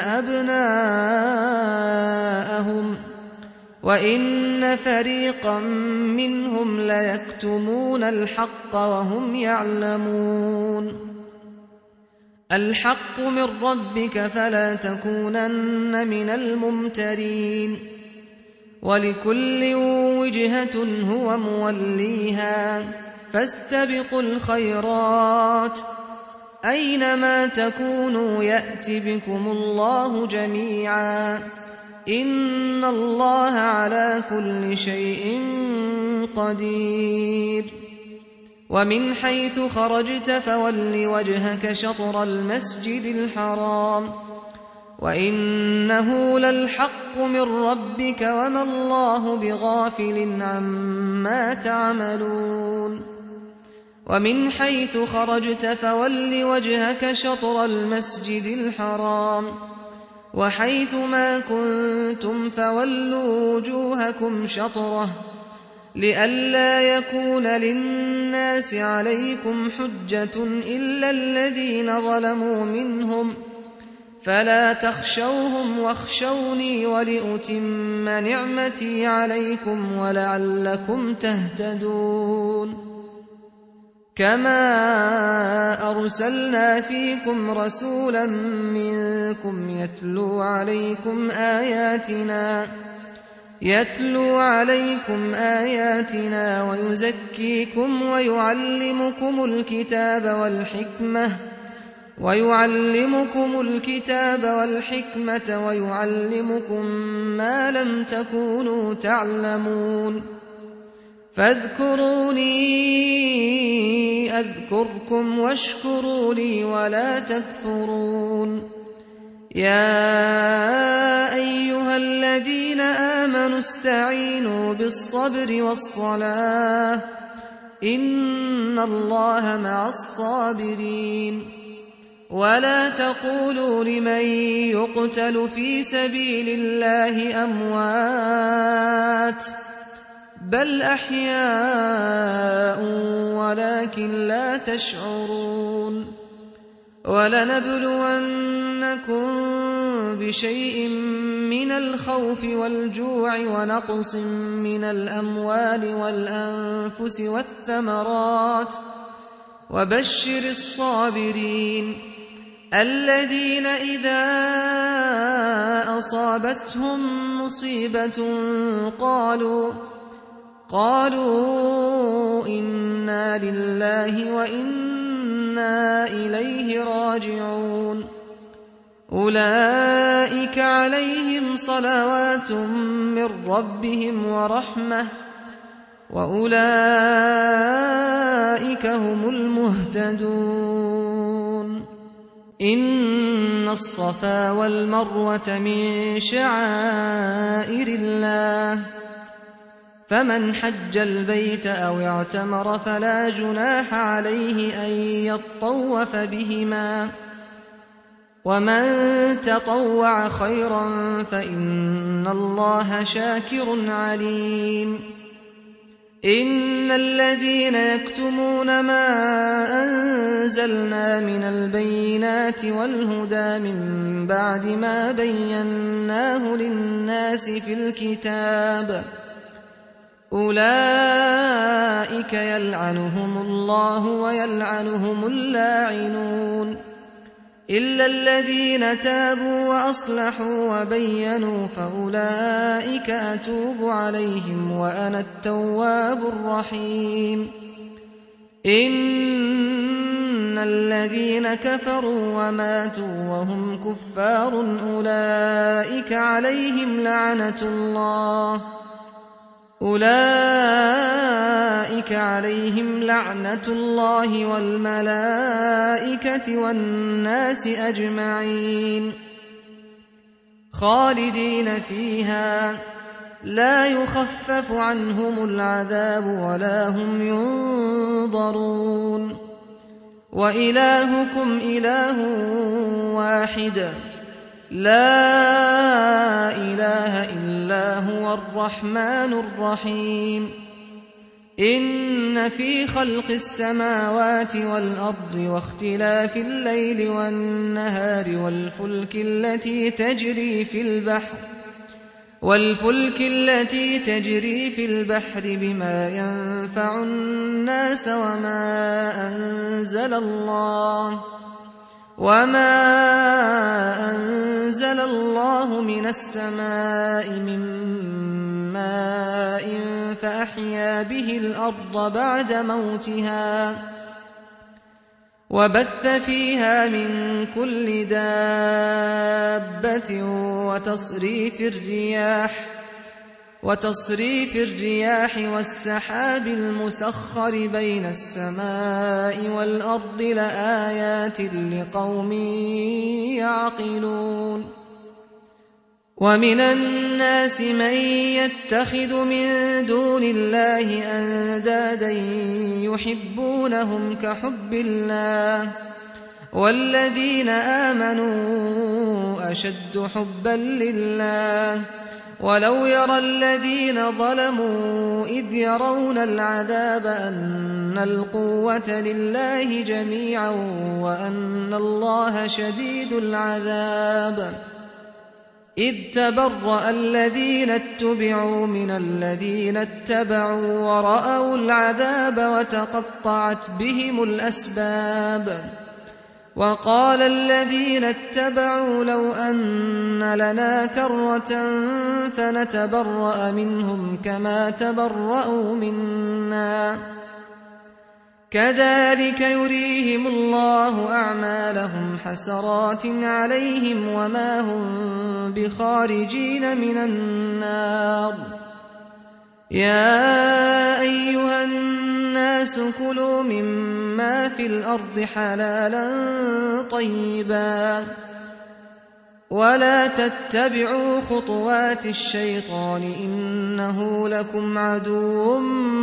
أبناءهم وإن فريقا منهم ليكتمون الحق وهم يعلمون الحق من ربك فلا تكونن من الممترين ولكل وجهة هو موليها فاستبقوا الخيرات أينما تكونوا يأت بكم الله جميعا إن الله على كل شيء قدير ومن حيث خرجت فول وجهك شطر المسجد الحرام وإنه للحق من ربك وما الله بغافل عما تعملون ومن حيث خرجت فول وجهك شطر المسجد الحرام وحيث ما كنتم فولوا وجوهكم شطره لئلا يكون للناس عليكم حجة إلا الذين ظلموا منهم فلا تخشوهم واخشوني ولأتم نعمتي عليكم ولعلكم تهتدون كما أرسلنا فيكم رسولا منكم يتلو عليكم آياتنا يتلو عليكم آياتنا ويزكيكم ويعلمكم الكتاب والحكمة ويعلمكم الكتاب والحكمة ويعلمكم ما لم تكونوا تعلمون فاذكروني أذكركم واشكروا لي ولا تكفرون يا أيها الذين آمنوا استعينوا بالصبر والصلاة إن الله مع الصابرين ولا تقولوا لمن يقتل في سبيل الله أموات بل أحياء ولكن لا تشعرون ولنبلونكم بشيء من الخوف والجوع ونقص من الأموال والأنفس والثمرات وبشر الصابرين الذين إذا أصابتهم مصيبة قالوا قالوا إنا لله وإنا إليه راجعون أولئك عليهم صلوات من ربهم ورحمة وأولئك هم المهتدون إن الصفا والمروة من شعائر الله فمن حج البيت أو اعتمر فلا جناح عليه أن يطوف بهما ومن تطوع خيرا فإن الله شاكر عليم إن الذين يكتمون ما أنزلنا من البينات والهدى من بعد ما بيناه للناس في الكتاب أولئك يلعنهم الله ويلعنهم اللاعنون إلا الذين تابوا وأصلحوا وبينوا فأولئك أتوب عليهم وأنا التواب الرحيم إن الذين كفروا وماتوا وهم كفار أولئك عليهم لعنة الله أولئك عليهم لعنة الله والملائكة والناس أجمعين خالدين فيها لا يخفف عنهم العذاب ولا هم ينظرون وإلهكم إله واحد لا إله إلا هو الرحمن الرحيم إن في خلق السماوات والأرض واختلاف الليل والنهار والفلك التي تجري في البحر والفلك التي تجري في البحر بما ينفع الناس وما أنزل الله وما أنزل الله من السماء من ماء فأحيا به الأرض بعد موتها وبث فيها من كل دابة وتصريف الرياح وتصريف الرياح والسحاب المسخر بين السماء والأرض لآيات لقوم يعقلون ومن الناس من يتخذ من دون الله أندادا يحبونهم كحب الله والذين آمنوا أشد حبا لله ولو يرى الذين ظلموا إذ يرون العذاب أن القوة لله جميعا وأن الله شديد العذاب إذ تبرأ الذين اتبعوا من الذين اتبعوا ورأوا العذاب وتقطعت بهم الأسباب وقال الذين اتبعوا لو أن لنا كرة فنتبرأ منهم كما تبرأوا منا كذلك يريهم الله أعمالهم حسرات عليهم وما هم بخارجين من النار يا أيها الناس كلوا مما في الأرض حلالا طيبا ولا تتبعوا خطوات الشيطان إنه لكم عدو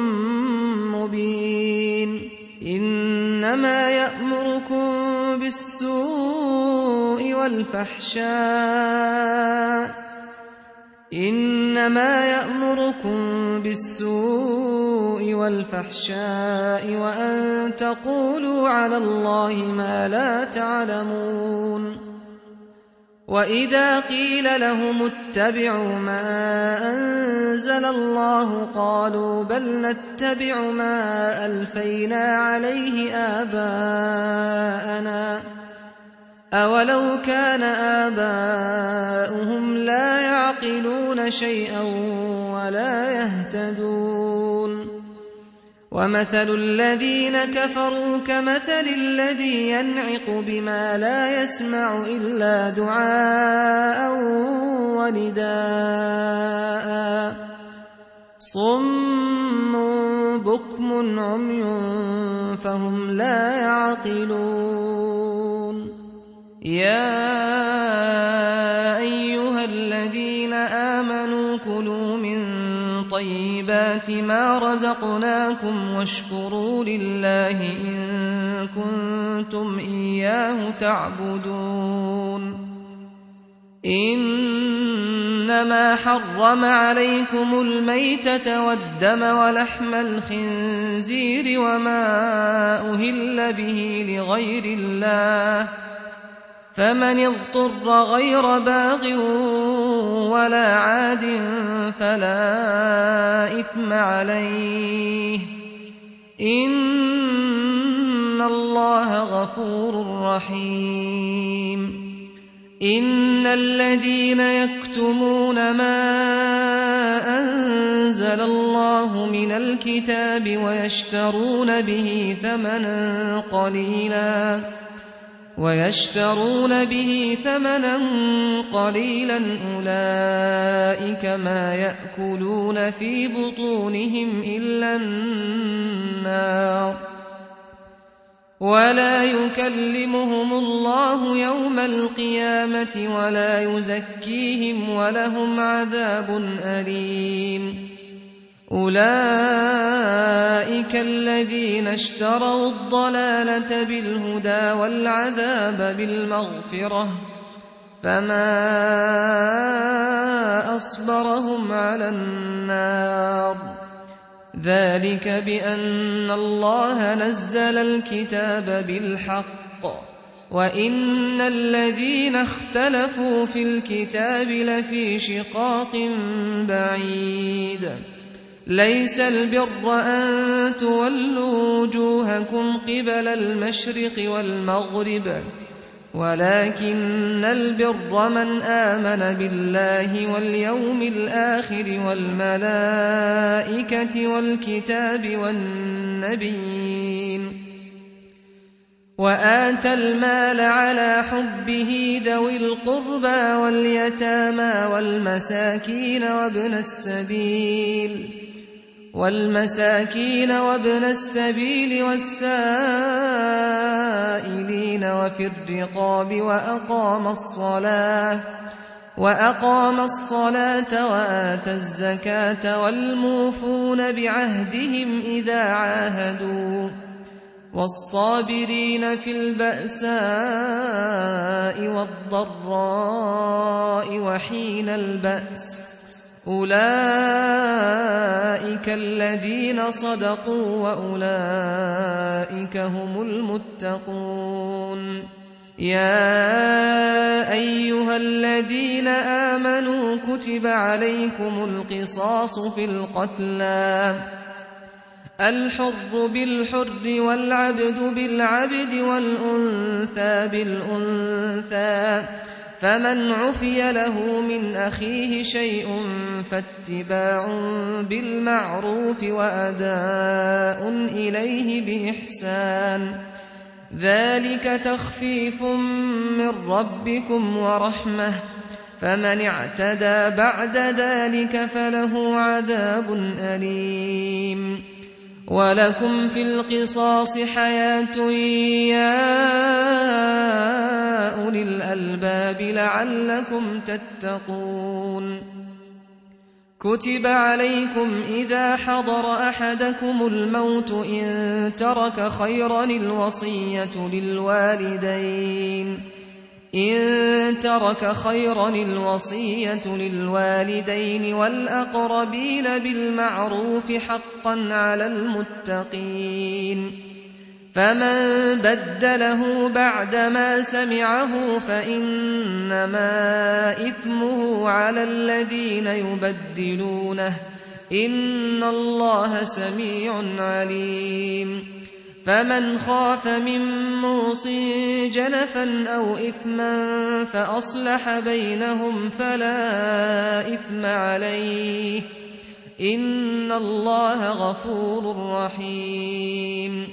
مبين إنما يأمركم بالسوء والفحشاء إنما يأمركم بالسوء والفحشاء وأن تقولوا على الله ما لا تعلمون وإذا قيل لهم اتبعوا ما أنزل الله قالوا بل نتبع ما ألفينا عليه آباءنا أولو كان آباؤهم لا يعقلون شيئا ولا يهتدون ومثل الذين كفروا كمثل الذي ينعق بما لا يسمع إلا دعاء ونداء صم بكم عمي فهم لا يعقلون يا أيها الذين آمنوا كلوا من طيبات ما رزقناكم واشكروا لله إن كنتم إياه تعبدون إنما حرم عليكم الميتة والدم ولحم الخنزير وما أهل به لغير الله فمن اضطر غير باغ ولا عاد فلا إثم عليه إن الله غفور رحيم إن الذين يكتمون ما أنزل الله من الكتاب ويشترون به ثمنا قليلا ويشترون به ثمنا قليلا أولئك ما يأكلون في بطونهم إلا النار ولا يكلمهم الله يوم القيامة ولا يزكيهم ولهم عذاب أليم أولئك الذين اشتروا الضلالة بالهدى والعذاب بالمغفرة فما أصبرهم على النار ذلك بأن الله نزل الكتاب بالحق وإن الذين اختلفوا في الكتاب لفي شقاق بعيد ليس البر أن تولوا وجوهكم قبل المشرق والمغرب ولكن البر من آمن بالله واليوم الآخر والملائكة والكتاب والنبيين وآتى المال على حبه ذوي القربى واليتامى والمساكين وابن السبيل والمساكين وابن السبيل والسائلين وفي الرقاب وأقام الصلاة وأقام الصلاة وآتى الزكاة والموفون بعهدهم إذا عاهدوا والصابرين في البأساء والضراء وحين البأس أولئك الذين صدقوا وأولئك هم المتقون يا أيها الذين آمنوا كتب عليكم القصاص في القتلى الحر بالحر والعبد بالعبد والأنثى بالأنثى فمن عفي له من أخيه شيء فاتباع بالمعروف وأداء إليه بإحسان ذلك تخفيف من ربكم ورحمة فمن اعتدى بعد ذلك فله عذاب أليم ولكم في القصاص حياة يا أولي الألباب لعلكم تتقون كتب عليكم إذا حضر أحدكم الموت إن ترك خيرا الوصية للوالدين إن ترك خيرا الوصية للوالدين والأقربين بالمعروف حقا على المتقين فمن بدله بعدما سمعه فإنما إثمه على الذين يبدلونه إن الله سميع عليم فمن خاف من موص جنفا أو إثما فأصلح بينهم فلا إثم عليه إن الله غفور رحيم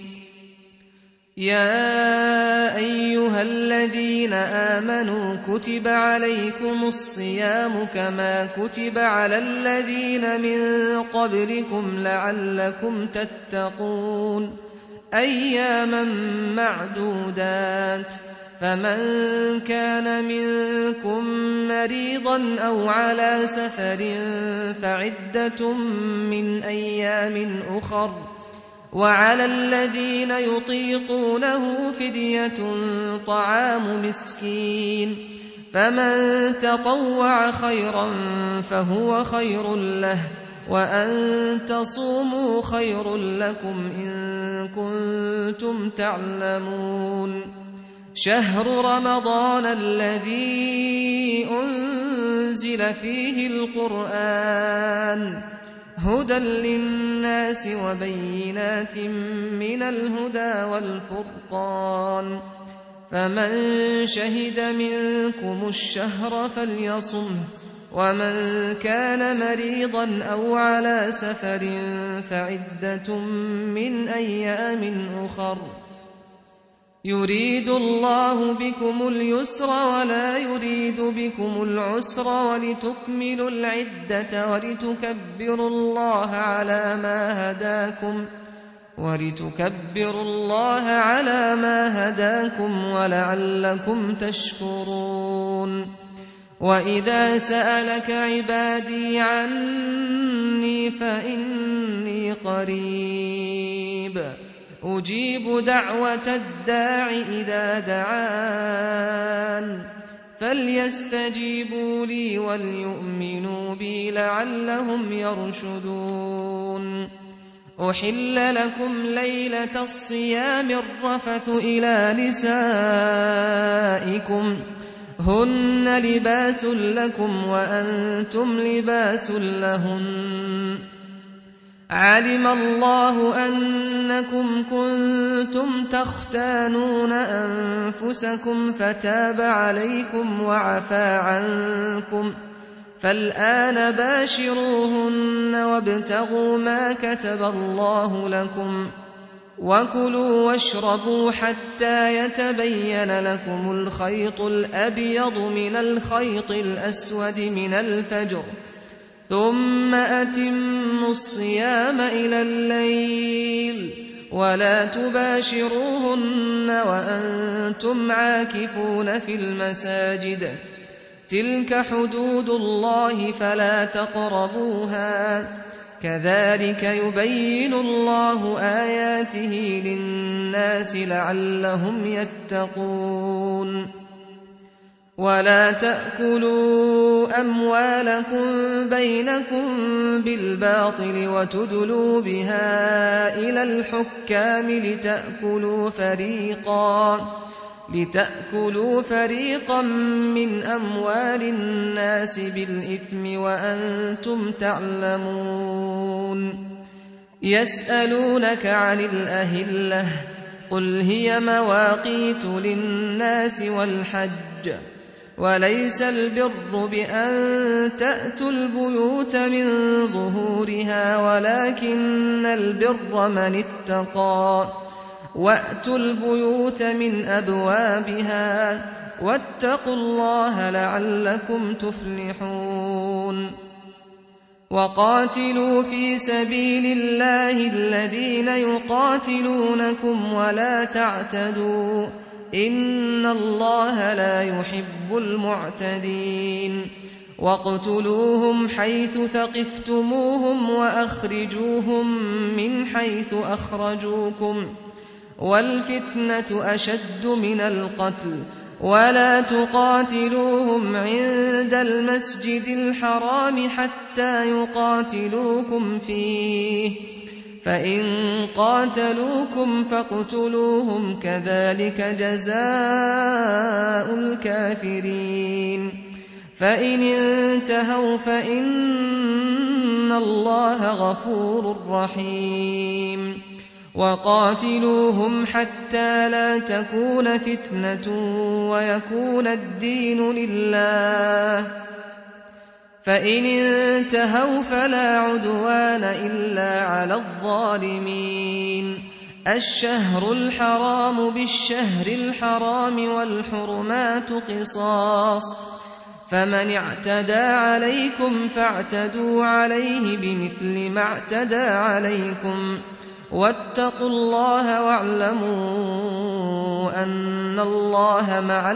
يا أيها الذين آمنوا كتب عليكم الصيام كما كتب على الذين من قبلكم لعلكم تتقون أياما معدودات فمن كان منكم مريضا أو على سفر فعدة من أيام أخر وعلى الذين يطيقونه فدية طعام مسكين فمن تطوع خيرا فهو خير له وأن تصوموا خير لكم إن كنتم تعلمون شهر رمضان الذي أنزل فيه القرآن هدى للناس وبينات من الهدى والفرقان فمن شهد منكم الشهر فليصمه ومن كان مريضا أو على سفر فعدة من أيام أخر يريد الله بكم اليسر ولا يريد بكم العسر ولتكملوا العدة ولتكبروا الله على ما هداكم ولتكبروا الله على ما هداكم ولعلكم تشكرون وإذا سألك عبادي عني فإني قريب أجيب دعوة الداع إذا دعان فليستجيبوا لي وليؤمنوا بي لعلهم يرشدون أحل لكم ليلة الصيام الرفث إلى نسائكم هن لباس لكم وأنتم لباس لهن علم الله أنكم كنتم تختانون أنفسكم فتاب عليكم وعفى عنكم فالآن باشروهن وابتغوا ما كتب الله لكم وكلوا واشربوا حتى يتبين لكم الخيط الأبيض من الخيط الأسود من الفجر ثم أتموا الصيام إلى الليل ولا تباشروهن وأنتم عاكفون في المساجد تلك حدود الله فلا تقربوها كذلك يبين الله آياته للناس لعلهم يتقون ولا تأكلوا أموالكم بينكم بالباطل وتدلوا بها إلى الحكام لتأكلوا فريقا لتأكلوا فريقا من أموال الناس بالإثم وأنتم تعلمون يسألونك عن الأهلة قل هي مواقيت للناس والحج وليس البر بأن تأتوا البيوت من ظهورها ولكن البر من اتقى وأتوا البيوت من أبوابها واتقوا الله لعلكم تفلحون وقاتلوا في سبيل الله الذين يقاتلونكم ولا تعتدوا إن الله لا يحب المعتدين واقتلوهم حيث ثقفتموهم وأخرجوهم من حيث أخرجوكم والفتنة أشد من القتل ولا تقاتلوهم عند المسجد الحرام حتى يقاتلوكم فيه فإن قاتلوكم فاقتلوهم كذلك جزاء الكافرين فإن انتهوا فإن الله غفور رحيم وقاتلوهم حتى لا تكون فتنة ويكون الدين لله فإن انتهوا فلا عدوان إلا على الظالمين الشهر الحرام بالشهر الحرام والحرمات قصاص فمن اعتدى عليكم فاعتدوا عليه بمثل ما اعتدى عليكم واتقوا الله واعلموا أن الله مع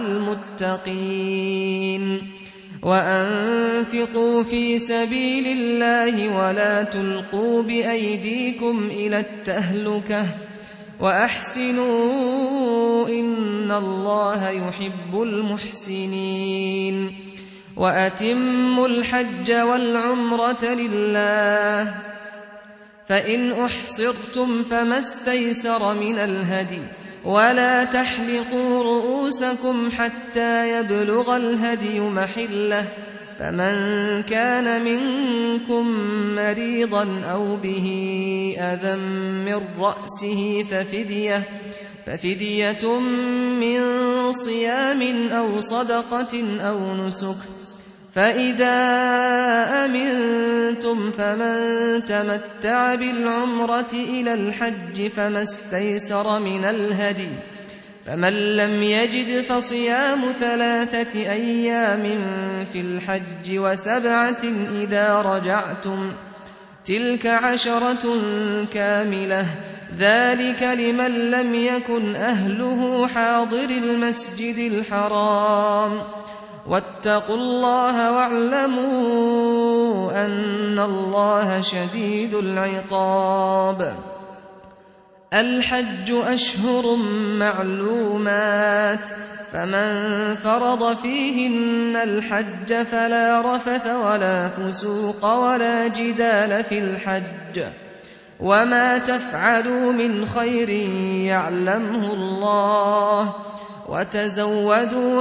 المتقين وأنفقوا في سبيل الله ولا تلقوا بأيديكم إلى التهلكة وأحسنوا إن الله يحب المحسنين وأتموا الحج والعمرة لله فإن أحصرتم فما استيسر من الهدي ولا تحلقوا رؤوسكم حتى يبلغ الهدي محله فمن كان منكم مريضا أو به أذى من رأسه ففدية, ففدية من صيام أو صدقة أو نسك فإذا أمنتم فمن تمتع بالعمرة إلى الحج فما استيسر من الهدي فمن لم يجد فصيام ثلاثة أيام في الحج وسبعة إذا رجعتم تلك عشرة كاملة ذلك لمن لم يكن أهله حاضر المسجد الحرام واتقوا الله واعلموا أن الله شديد العقاب الحج أشهر معلومات فمن فرض فيهن الحج فلا رفث ولا فسوق ولا جدال في الحج وما تفعلوا من خير يعلمه الله وتزودوا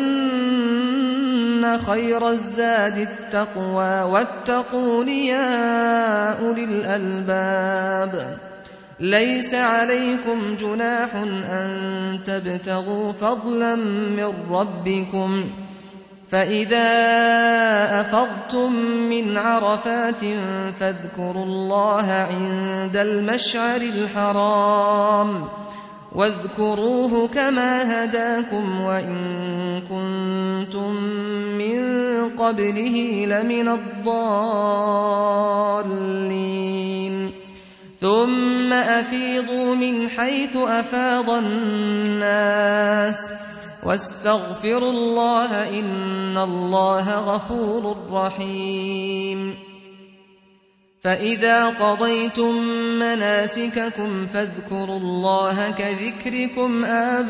فإن خير الزاد التقوى واتقون يا أولي الألباب ليس عليكم جناح أن تبتغوا فضلا من ربكم فإذا أفضتم من عرفات فاذكروا الله عند المشعر الحرام واذكروه كما هداكم وإن كنتم من قبله لمن الضالين ثم أفيضوا من حيث أفاض الناس واستغفروا الله إن الله غفور رحيم فإذا قضيتم مناسككم فاذكروا الله كذكركم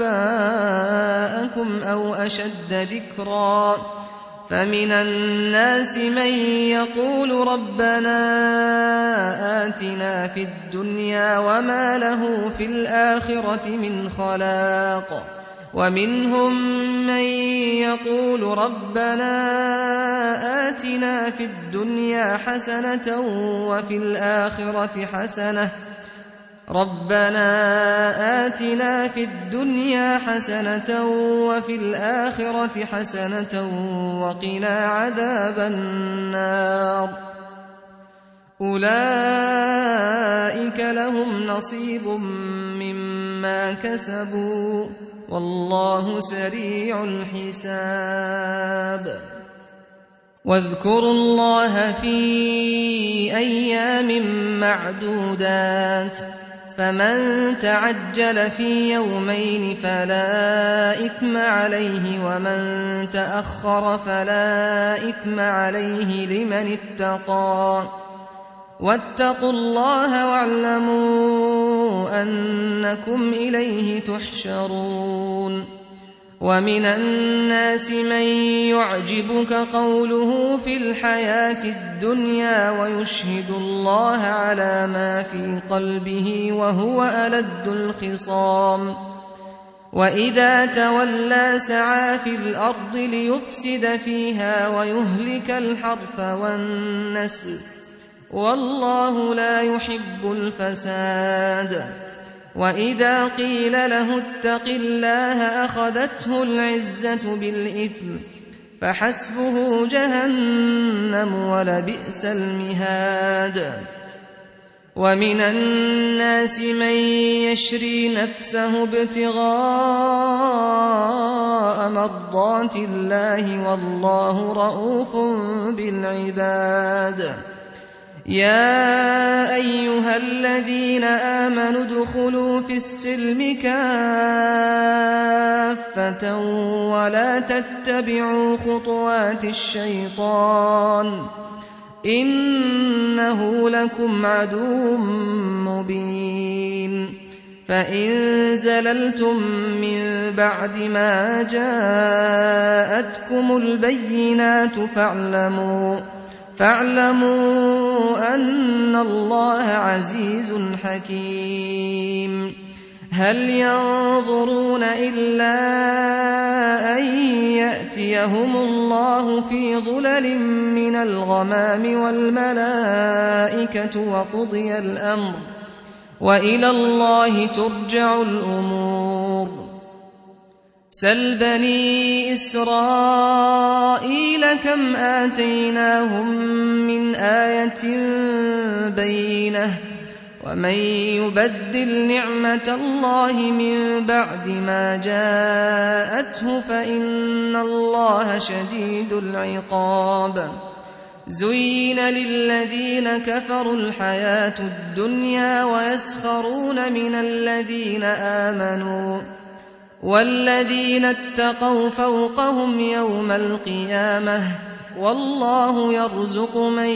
آباءكم أو أشد ذكرا فمن الناس من يقول ربنا آتنا في الدنيا وما له في الآخرة من خلاق ومنهم من يقول ربنا آتنا في الدنيا حسنة وفي الآخرة حسنة ربنا آتنا في الدنيا حسنة وفي الآخرة حسنة وقنا عذاب النار أولئك لهم نصيب مما كسبوا والله سريع الحساب واذكروا الله في أيام معدودات فمن تعجل في يومين فلا إثم عليه ومن تأخر فلا إثم عليه لمن اتقى واتقوا الله واعلموا أنكم إليه تحشرون ومن الناس من يعجبك قوله في الحياة الدنيا ويشهد الله على ما في قلبه وهو ألد الخصام وإذا تولى سعى في الأرض ليفسد فيها ويهلك الحرث والنسل والله لا يحب الفساد وإذا قيل له اتق الله أخذته العزة بالإثم فحسبه جهنم ولبئس المهاد ومن الناس من يشري نفسه ابتغاء مرضات الله والله رؤوف بالعباد يا أيها الذين آمنوا ادخلوا في السلم كافة ولا تتبعوا خطوات الشيطان إنه لكم عدو مبين فإن زللتم من بعد ما جاءتكم البينات فاعلموا فاعلموا أن الله عزيز حكيم هل ينظرون إلا أن يأتيهم الله في ظلل من الغمام والملائكة وقضي الأمر وإلى الله ترجع الأمور سل بني إسرائيل كم آتيناهم من آية بينة ومن يبدل نعمة الله من بعد ما جاءته فإن الله شديد العقاب زين للذين كفروا الحياة الدنيا ويسخرون من الذين آمنوا والذين اتقوا فوقهم يوم القيامة والله يرزق من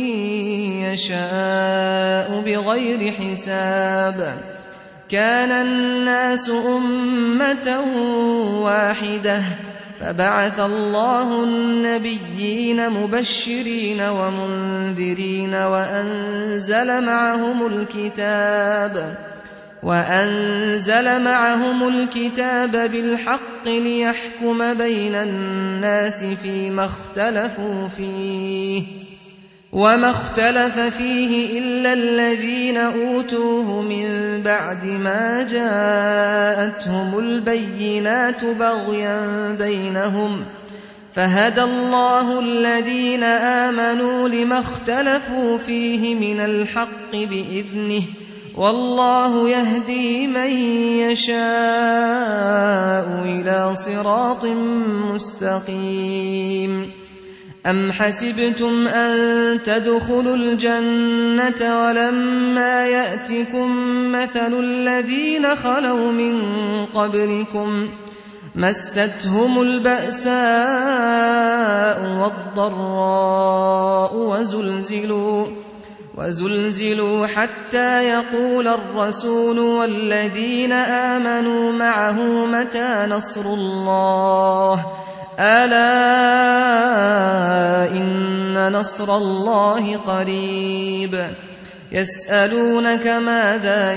يشاء بغير حساب كان الناس أمة واحدة فبعث الله النبيين مبشرين ومنذرين وأنزل معهم الكتاب وأنزل معهم الكتاب بالحق ليحكم بين الناس فيما اختلفوا فيه وما اختلف فيه إلا الذين أوتوه من بعد ما جاءتهم البينات بغيا بينهم فهدى الله الذين آمنوا لما اختلفوا فيه من الحق بإذنه والله يهدي من يشاء إلى صراط مستقيم أم حسبتم أن تدخلوا الجنة ولما يأتكم مثل الذين خلوا من قبلكم مستهم البأساء والضراء وزلزلوا وزلزلوا حتى يقول الرسول والذين آمنوا معه متى نصر الله ألا إن نصر الله قريب يسألونك ماذا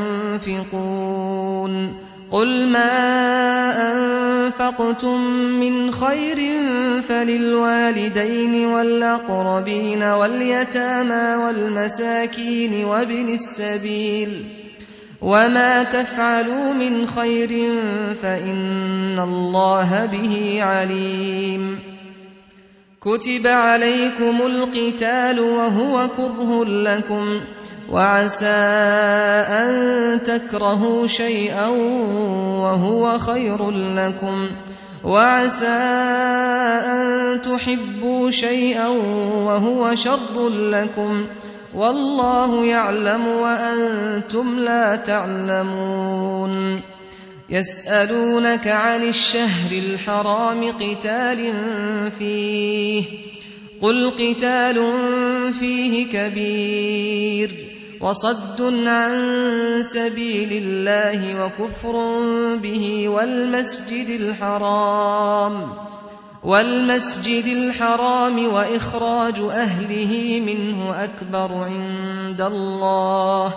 ينفقون قل ما أنفقتم من خير فللوالدين والأقربين واليتامى والمساكين وابن السبيل وما تفعلوا من خير فإن الله به عليم كتب عليكم القتال وهو كره لكم وعسى أن تكرهوا شيئا وهو خير لكم وعسى أن تحبوا شيئا وهو شر لكم والله يعلم وأنتم لا تعلمون يسألونك عن الشهر الحرام قتال فيه قل قتال فيه كبير وصد عن سبيل الله وكفر به والمسجد الحرام والمسجد الحرام وإخراج أهله منه أكبر عند الله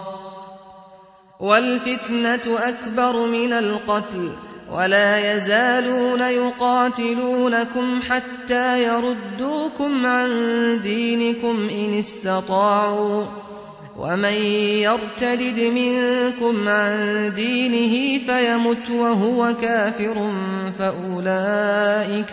والفتنة أكبر من القتل ولا يزالون يقاتلونكم حتى يردوكم عن دينكم إن استطاعوا ومن يرتد منكم عن دينه فيمت وهو كافر فأولئك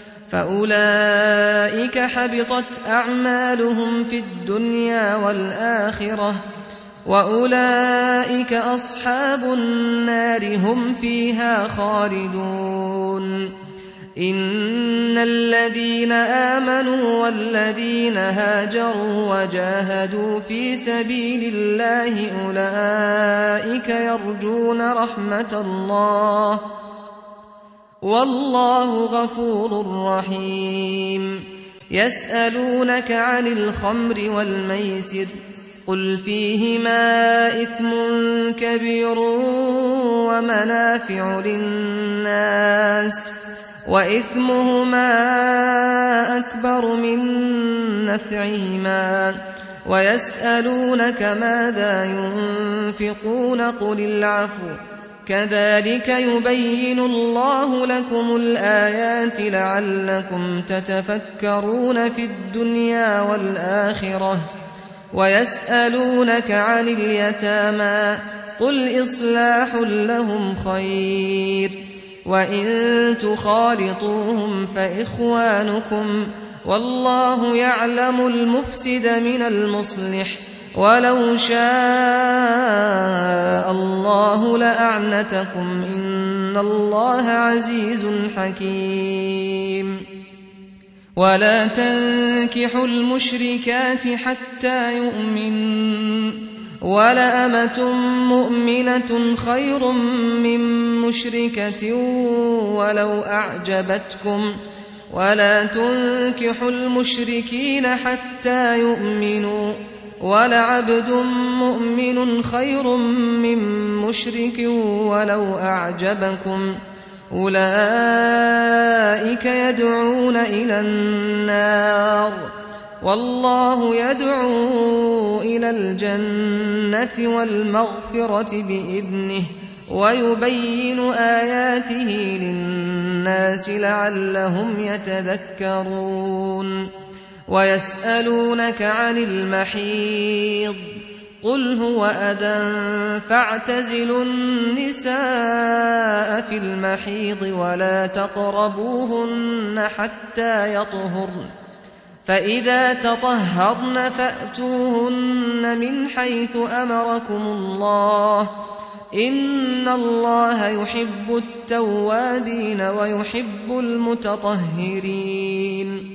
فأولئك حبطت أعمالهم في الدنيا والآخرة وأولئك أصحاب النار هم فيها خالدون إن الذين آمنوا والذين هاجروا وجاهدوا في سبيل الله أولئك يرجون رحمة الله والله غفور رحيم يسألونك عن الخمر والميسر قل فيهما إثم كبير ومنافع للناس وإثمهما أكبر من نفعهما ويسألونك ماذا ينفقون قل العفو كذلك يبين الله لكم الآيات لعلكم تتفكرون في الدنيا والآخرة ويسألونك عن اليتامى قل إصلاح لهم خير وإن تخالطوهم فإخوانكم والله يعلم المفسد من المصلح ولو شاء الله لأعنتكم إن الله عزيز حكيم ولا تنكحوا المشركات حتى يؤمنوا ولأمة مؤمنة خير من مشركة ولو أعجبتكم ولا تنكحوا المشركين حتى يؤمنوا ولعبد مؤمن خير من مشرك ولو أعجبكم أولئك يدعون إلى النار والله يدعو إلى الجنة والمغفرة بإذنه ويبين آياته للناس لعلهم يتذكرون ويسألونك عن المحيض قل هو أذى فاعتزلوا النساء في المحيض ولا تقربوهن حتى يطهرن فإذا تطهرن فأتوهن من حيث أمركم الله إن الله يحب التوابين ويحب المتطهرين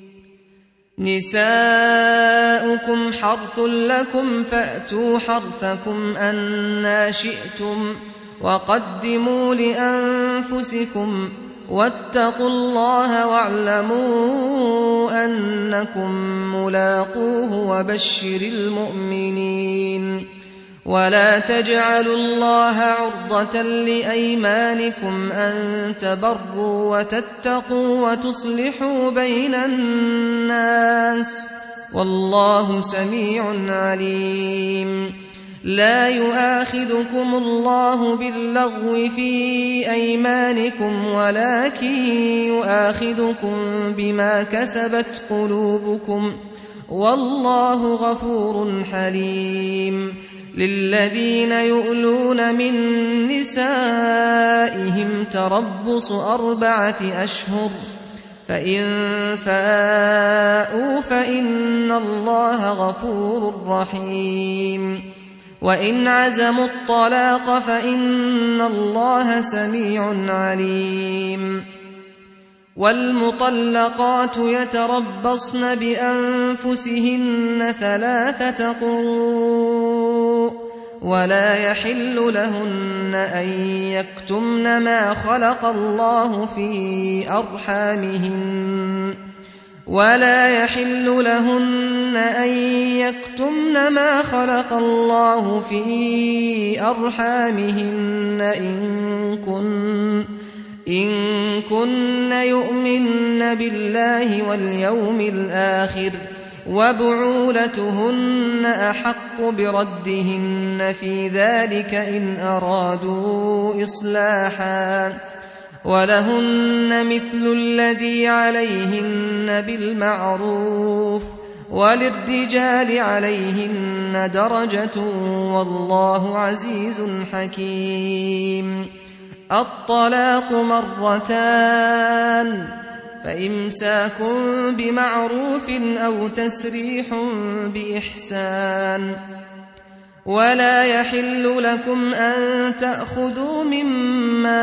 نساؤكم حرث لكم فأتوا حرثكم أنى شئتم وقدموا لأنفسكم واتقوا الله واعلموا أنكم ملاقوه وبشر المؤمنين ولا تجعلوا الله عرضة لأيمانكم أن تبروا وتتقوا وتصلحوا بين الناس والله سميع عليم لا يؤاخذكم الله باللغو في أيمانكم ولكن يؤاخذكم بما كسبت قلوبكم والله غفور حليم للذين يؤلون من نسائهم تربص أربعة أشهر فإن فاءوا فإن الله غفور رحيم وإن عزموا الطلاق فإن الله سميع عليم والمطلقات يتربصن بأنفسهن ثلاثة قروء ولا يحل لهن أن يكتمن ما خلق الله في أرحامهن ولا يحل لهن أن يكتمن ما خلق الله في أرحامهن إن كن إن كن يؤمن بالله واليوم الآخر وبعولتهن أحق بردهن في ذلك إن أرادوا إصلاحا ولهن مثل الذي عليهن بالمعروف وللرجال عليهن درجة والله عزيز حكيم الطلاق مرتان فإمساك بمعروف أو تسريح بإحسان ولا يحل لكم أن تأخذوا مما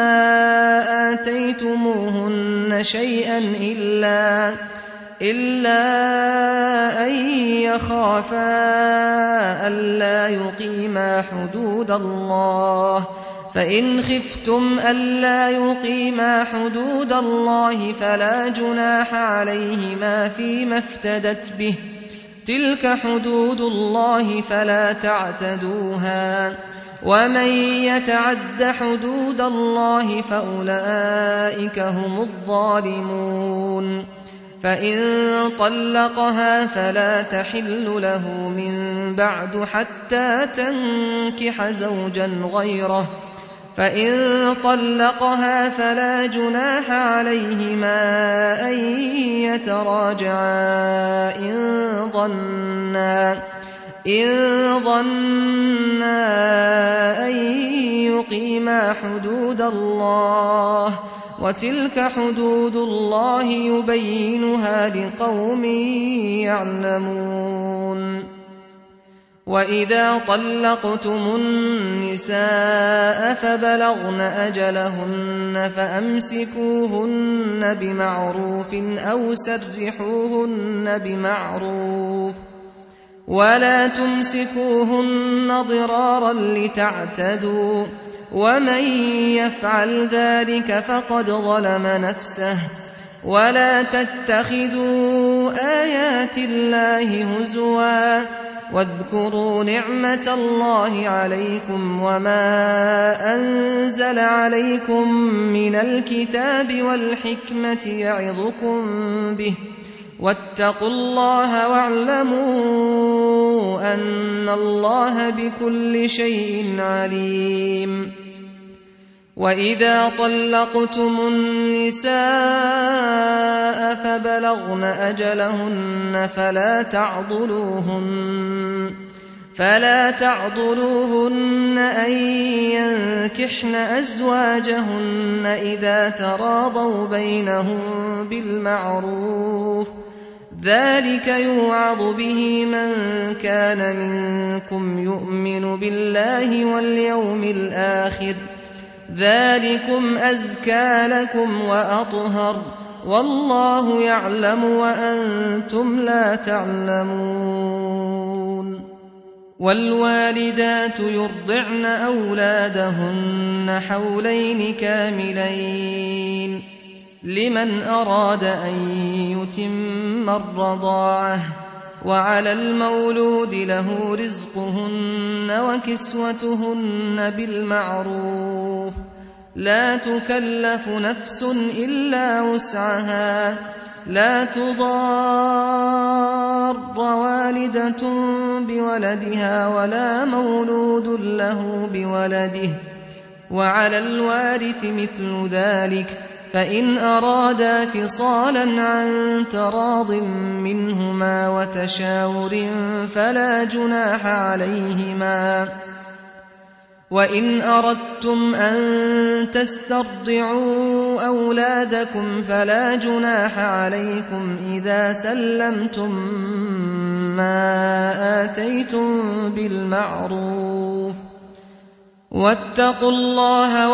آتيتموهن شيئا إلا, إلا أن يخافا ألا يقيما حدود الله، فإن خفتم ألا يقيما حدود الله فلا جناح عليهما فيما افتدت به، تلك حدود الله فلا تعتدوها، ومن يتعد حدود الله فأولئك هم الظالمون. فإن طلقها فلا تحل له من بعد حتى تنكح زوجا غيره، فإن طلقها فلا جناح عليهما أن يتراجعا إن ظنا إن ظنا أن يقيما حدود الله، وتلك حدود الله يبينها لقوم يعلمون. وإذا طلقتم النساء فبلغن أجلهن فأمسكوهن بمعروف أو سرحوهن بمعروف، ولا تمسكوهن ضرارا لتعتدوا، ومن يفعل ذلك فقد ظلم نفسه. ولا تتخذوا آيات الله هزوا، واذكروا نعمة الله عليكم وما أنزل عليكم من الكتاب والحكمة يعظكم به، واتقوا الله واعلموا أن الله بكل شيء عليم. وإذا طلقتم النساء فبلغن أجلهن فلا تعضلوهن فلا تعضلوهن أن ينكحن أزواجهن إذا تراضوا بينهم بالمعروف، ذلك يوعظ به من كان منكم يؤمن بالله واليوم الآخر، ذلكم أزكى لكم وأطهر، والله يعلم وأنتم لا تعلمون. والوالدات يرضعن أولادهن حولين كاملين لمن أراد أن يتم الرضاعة، وعلى المولود له رزقهن وكسوتهن بالمعروف، لا تكلف نفس إلا وسعها، لا تضار والدة بولدها ولا مولود له بولده، وعلى الوارث مثل ذلك، فإن أرادا فصالا عن تراض منهما وتشاور فلا جناح عليهما. وإن أردتم أن تسترضعوا أولادكم فلا جناح عليكم إذا سلمتم ما آتيتم بالمعروف، واتقوا الله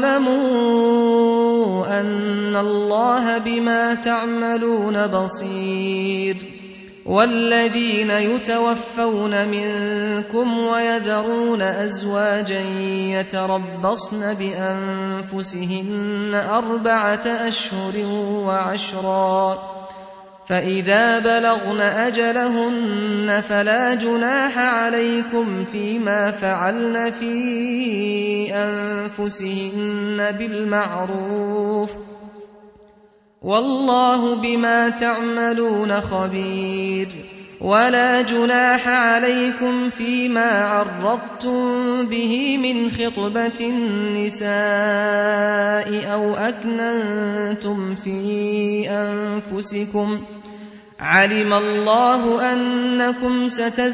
واعلموا أن الله بما تعملون بصير. والذين يتوفون منكم ويذرون أزواجا يتربصن بأنفسهن أربعة أشهر وعشرا، فإذا بلغن أجلهن فلا جناح عليكم فيما فعلن في أنفسهن بالمعروف، والله بما تعملون خبير. ولا جناح عليكم فيما عرضتم به من خطبة النساء أو أكننتم في أنفسكم، علم الله أنكم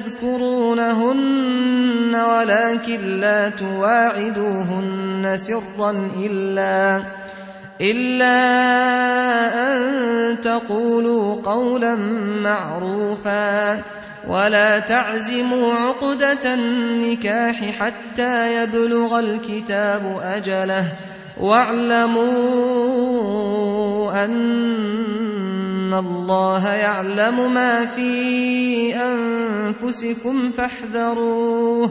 ستذكرونهن ولكن لا تواعدوهن سرا إلا إلا أن تقولوا قولا معروفا، ولا تعزموا عقدة النكاح حتى يبلغ الكتاب أجله واعلموا أن الله يعلم ما في أنفسكم فاحذروه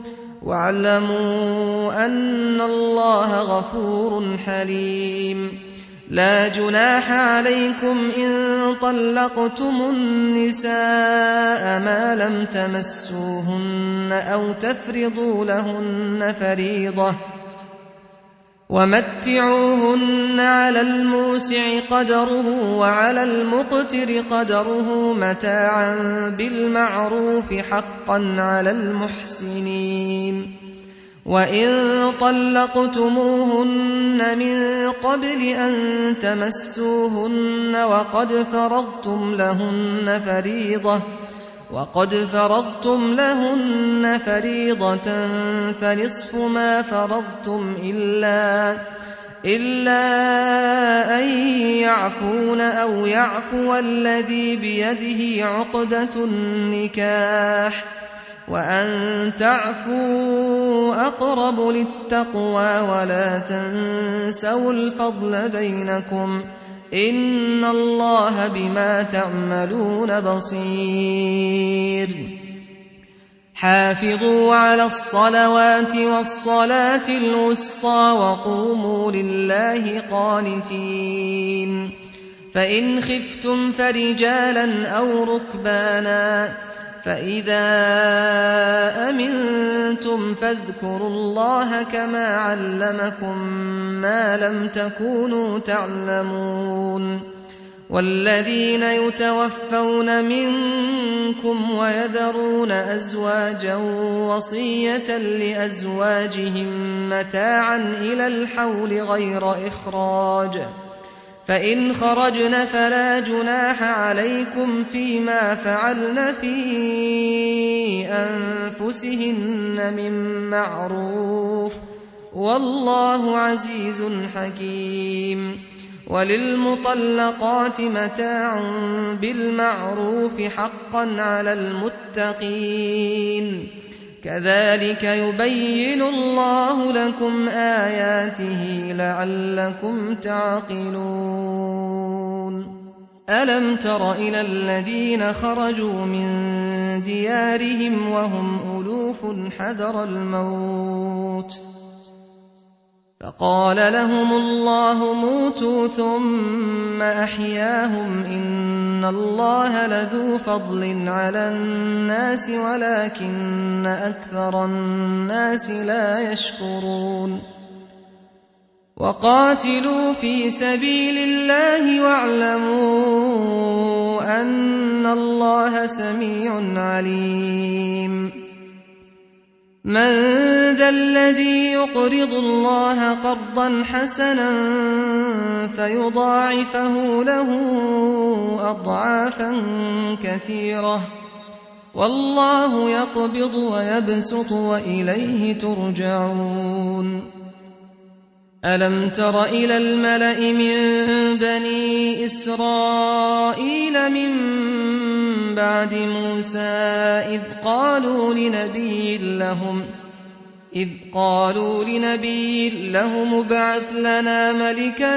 واعلموا أن الله غفور حليم. لا جناح عليكم إن طلقتم النساء ما لم تمسوهن أو تفرضوا لهن فريضة ومتعوهن على الموسع قدره وعلى المقتر قدره متاعا بالمعروف حقا على المحسنين. وإن طلقتموهن من قبل أن تمسوهن وقد فرضتم لهن فريضة وقد فرضتم لهن فريضة فنصف ما فرضتم إلا إلا أن يعفون أو يعفو الذي بيده عقدة النكاح وأن تعفوا أقرب للتقوى ولا تنسوا الفضل بينكم إن الله بما تعملون بصير. حافظوا على الصلوات والصلاة الوسطى وقوموا لله قانتين. فإن خفتم فرجالا أو ركبانا فإذا أمنتم فاذكروا الله كما علمكم ما لم تكونوا تعلمون. والذين يتوفون منكم ويذرون أزواجا وصية لأزواجهم متاعا إلى الحول غير إخراج فإن خرجن فلا جناح عليكم فيما فعلن في أنفسهن من معروف والله عزيز حكيم. وللمطلقات متاع بالمعروف حقا على المتقين كذلك يبين الله لكم آياته لعلكم تعقلون. ألم تر إلى الذين خرجوا من ديارهم وهم ألوف حذر الموت فقال لهم الله موتوا ثم أحياهم إن الله لذو فضل على الناس ولكن أكثر الناس لا يشكرون. وقاتلوا في سبيل الله واعلموا أن الله سميع عليم. من ذا الذي يقرض الله قرضا حسنا فيضاعفه له أضعافا كثيرة والله يقبض ويبسط وإليه ترجعون. ألم تر إلى الملأ من بني إسرائيل من بعد موسى إذ قالوا لنبي لهم إذ قالوا لنبي لهم ابعث لنا ملكا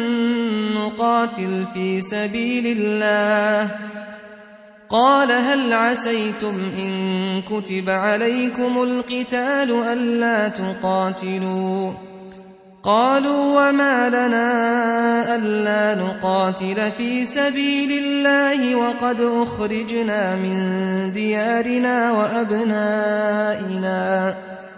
نقاتل في سبيل الله قال هل عسيتم إن كتب عليكم القتال ألا تقاتلوا قالوا وما لنا ألا نقاتل في سبيل الله وقد أخرجنا من ديارنا وأبنائنا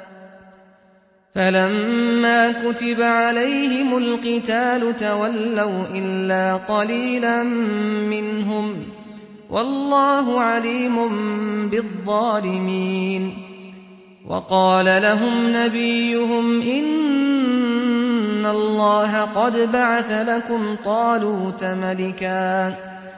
فلما كتب عليهم القتال تولوا إلا قليلا منهم والله عليم بالظالمين. وقال لهم نبيهم إن الله قد بعث لكم طالوت ملكا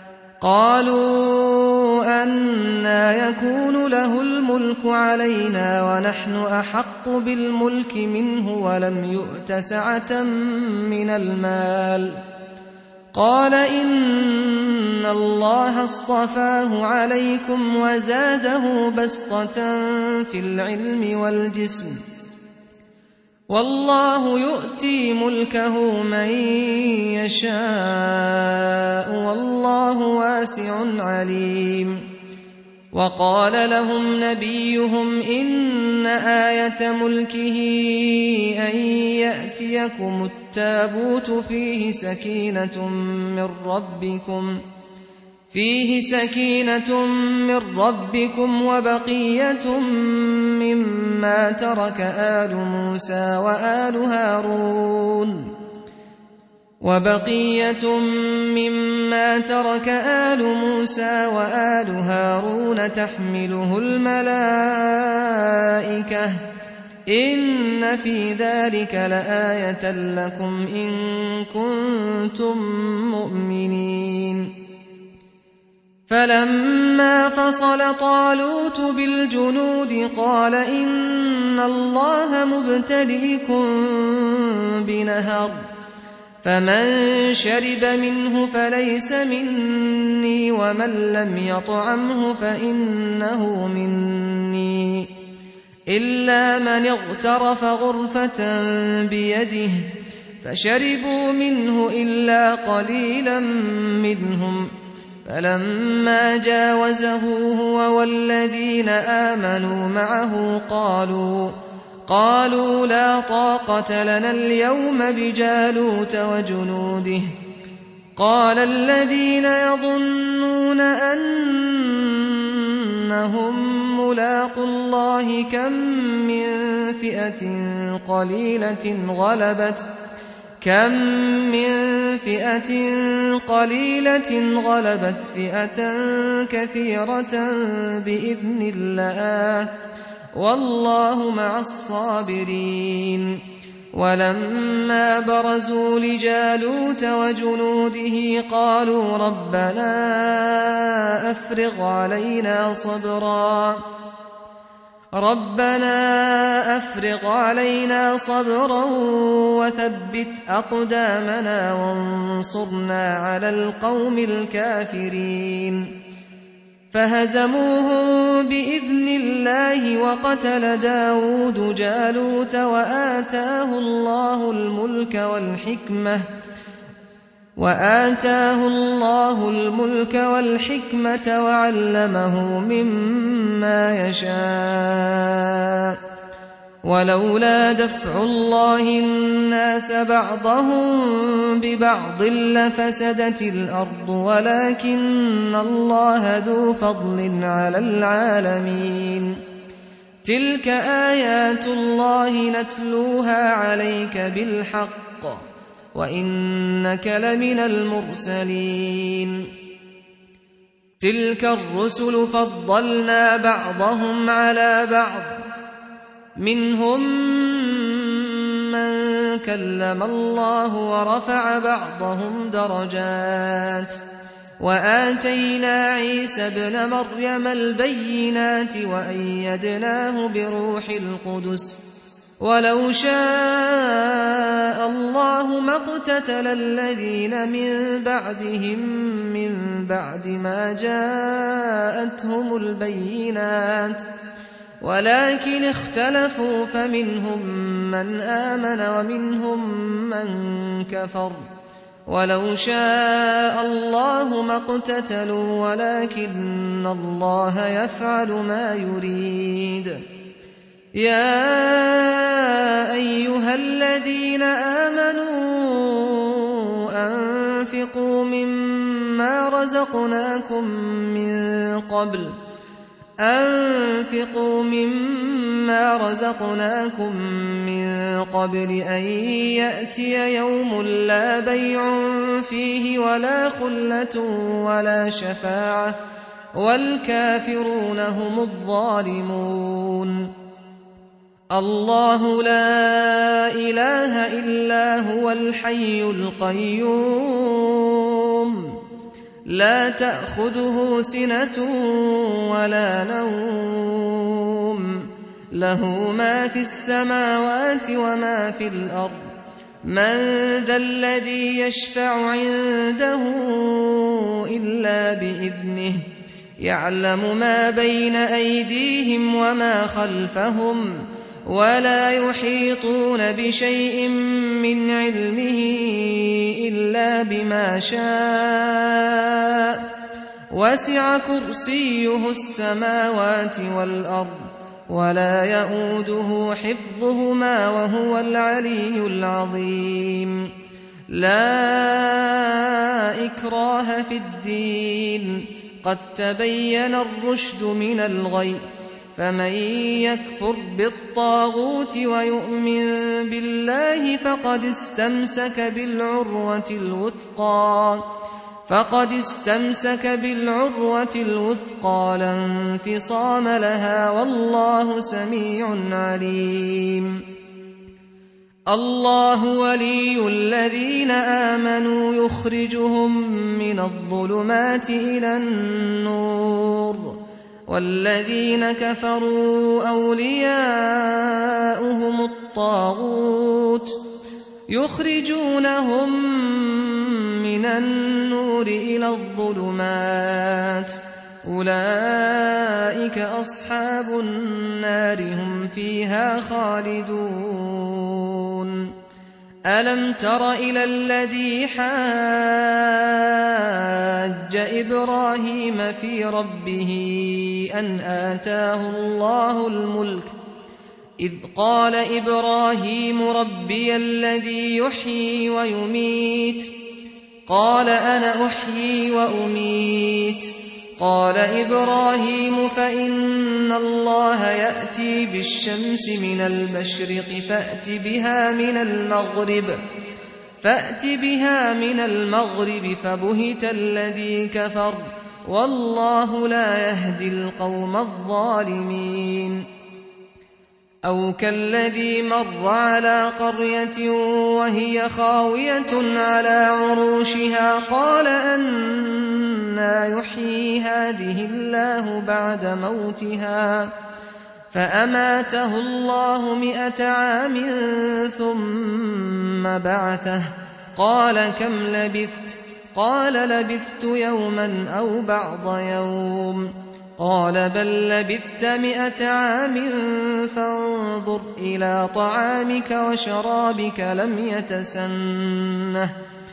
قالوا أنى يكون له الملك علينا ونحن أحق بالملك منه ولم يؤت سعة من المال قال إن الله اصطفاه عليكم وزاده بسطة في العلم والجسم والله يؤتي ملكه من يشاء والله واسع عليم. وقال لهم نبيهم إن آية ملكه أن يأتيكم التابوت فيه سكينة من ربكم فيه سكينة من ربكم وبقية مما ترك آل موسى وآل هارون وبقية مما ترك آل موسى وآل هارون تحمله الملائكة إن في ذلك لآية لكم إن كنتم مؤمنين. فلما فصل طالوت بالجنود قال إن الله مبتليكم بنهر فمن شرب منه فليس مني ومن لم يطعمه فإنه مني إلا من اغترف غرفة بيده فشربوا منه إلا قليلا منهم فلما جاوزه هو والذين آمنوا معه قالوا قالوا لا طاقة لنا اليوم بجالوت وجنوده قال الذين يظنون أنهم ملاقو الله كم من فئة قليلة غلبت كم من فئة قليلة غلبت فئة كثيرة بإذن الله والله مع الصابرين. ولما برزوا لجالوت وجنوده قالوا ربنا أفرغ علينا صبرا ربنا أفرغ علينا صبرا وثبت أقدامنا وانصرنا على القوم الكافرين. فهزموهم بإذن الله وقتل داود جالوت وآتاه الله الملك والحكمة وآتاه الله الملك والحكمة وعلمه مما يشاء ولولا دفع الله الناس بعضهم ببعض لفسدت الأرض ولكن الله ذو فضل على العالمين. تلك آيات الله نتلوها عليك بالحق وإنك لمن المرسلين. تلك الرسل فضلنا بعضهم على بعض منهم من كلم الله ورفع بعضهم درجات وآتينا عيسى ابن مريم البينات وأيدناه بروح القدس ولو شاء الله ما اقتتل الذين من بعدهم من بعد ما جاءتهم البينات ولكن اختلفوا فمنهم من آمن ومنهم من كفر ولو شاء الله ما اقتتلوا ولكن الله يفعل ما يريد. يا أيها الذين آمنوا أنفقوا مما رزقناكم من قبل أنفقوا مما رزقناكم من قبل أن يأتي يوم لا بيع فيه ولا خلة ولا شفاعة والكافرون هم الظالمون. الله لا إله إلا هو الحي القيوم لا تأخذه سنة ولا نوم له ما في السماوات وما في الأرض من ذا الذي يشفع عنده إلا بإذنه يعلم ما بين أيديهم وما خلفهم ولا يحيطون بشيء من علمه إلا بما شاء وسع كرسيه السماوات والأرض ولا يئوده حفظهما وهو العلي العظيم لا إكراه في الدين قد تبين الرشد من الغي فمن يكفر بالطاغوت ويؤمن بالله فقد استمسك بالعروة الوثقى فقد استمسك بالعروة الوثقى لا انفصام لها والله سميع عليم الله ولي الذين آمنوا يخرجهم من الظلمات إلى النور والذين كفروا أولياؤهم الطاغوت يخرجونهم من النور إلى الظلمات أولئك أصحاب النار هم فيها خالدون ألم تر إلى الذي حاج إبراهيم في ربه أن آتاه الله الملك إذ قال إبراهيم ربي الذي يحيي ويميت قال أنا أحيي وأميت قال إبراهيم فإن الله يأتي بالشمس من المشرق فأت بها من المغرب فأت بها من المغرب فبهت الذي كفر والله لا يهدي القوم الظالمين أو كالذي مر على قرية وهي خاوية على عروشها قال أنى يحيي هذه الله بعد موتها فأماته الله مئة عام ثم بعثه قال كم لبثت قال لبثت يوما أو بعض يوم قال بل لبثت مئة عام فانظر إلى طعامك وشرابك لم يتسنه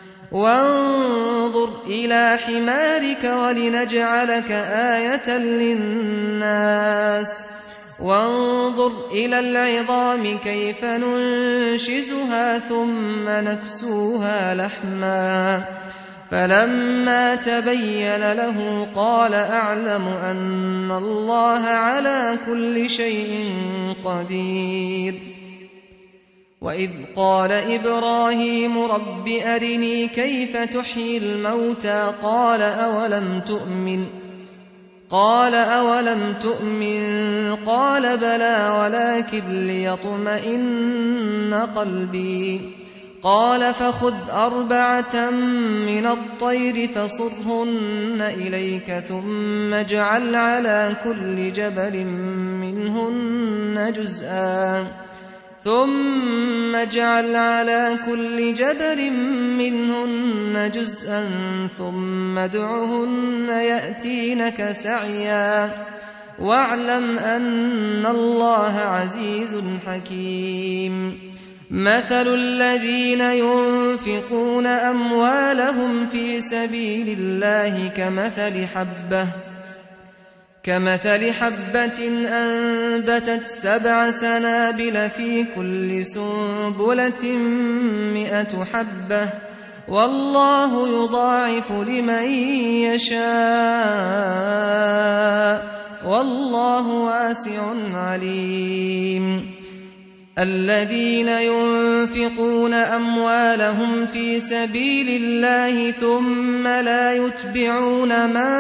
وانظر إلى حمارك ولنجعلك آية للناس وانظر إلى العظام كيف ننشزها ثم نكسوها لحما فلما تبين له قال أعلم أن الله على كل شيء قدير وإذ قال إبراهيم رب أرني كيف تحيي الموتى قال أولم تؤمن قال أولم تؤمن قال بلى ولكن ليطمئن قلبي قال فخذ أربعة من الطير فصرهن إليك ثم اجعل على كل جبل منهن جزءا ثم اجعل على كل جبل منهن جزءا ثم ادعهن يأتينك سعيا واعلم أن الله عزيز حكيم مثل الذين ينفقون أموالهم في سبيل الله كمثل حبة كمثل حبة أنبتت سبع سنابل في كل سنبلة مئة حبة والله يضاعف لمن يشاء والله واسع عليم الذين ينفقون أموالهم في سبيل الله ثم لا يتبعون ما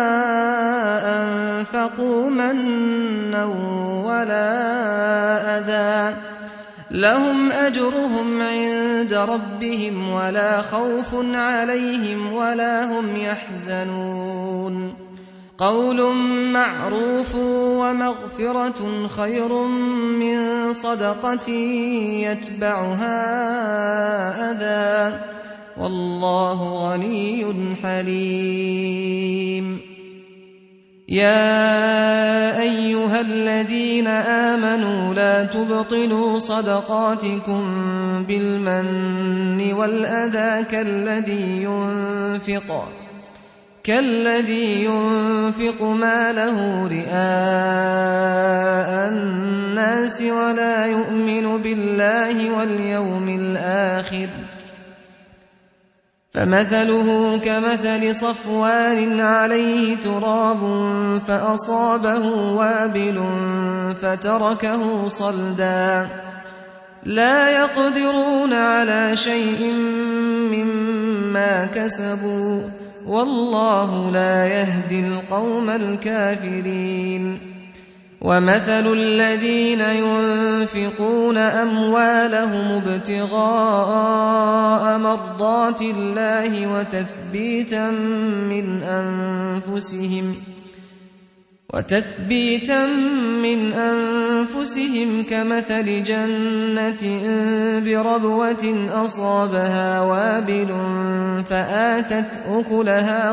أنفقوا منا ولا أذى لهم أجرهم عند ربهم ولا خوف عليهم ولا هم يحزنون قول معروف ومغفرة خير من صدقة يتبعها والله غني حليم. يا أيها الذين آمنوا لا تبطلوا صدقاتكم بالمن والأذى كالذي ينفق كالذي ينفق ماله رئاء الناس ولا يؤمن بالله واليوم الآخر فمثله كمثل صفوان عليه تراب فأصابه وابل فتركه صلدا لا يقدرون على شيء مما كسبوا والله لا يهدي القوم الكافرين. ومثل الذين ينفقون أموالهم ابتغاء مرضات الله وتثبيتا من أنفسهم وتثبيتا من أنفسهم كمثل جنة بربوة أصابها وابل فآتت أكلها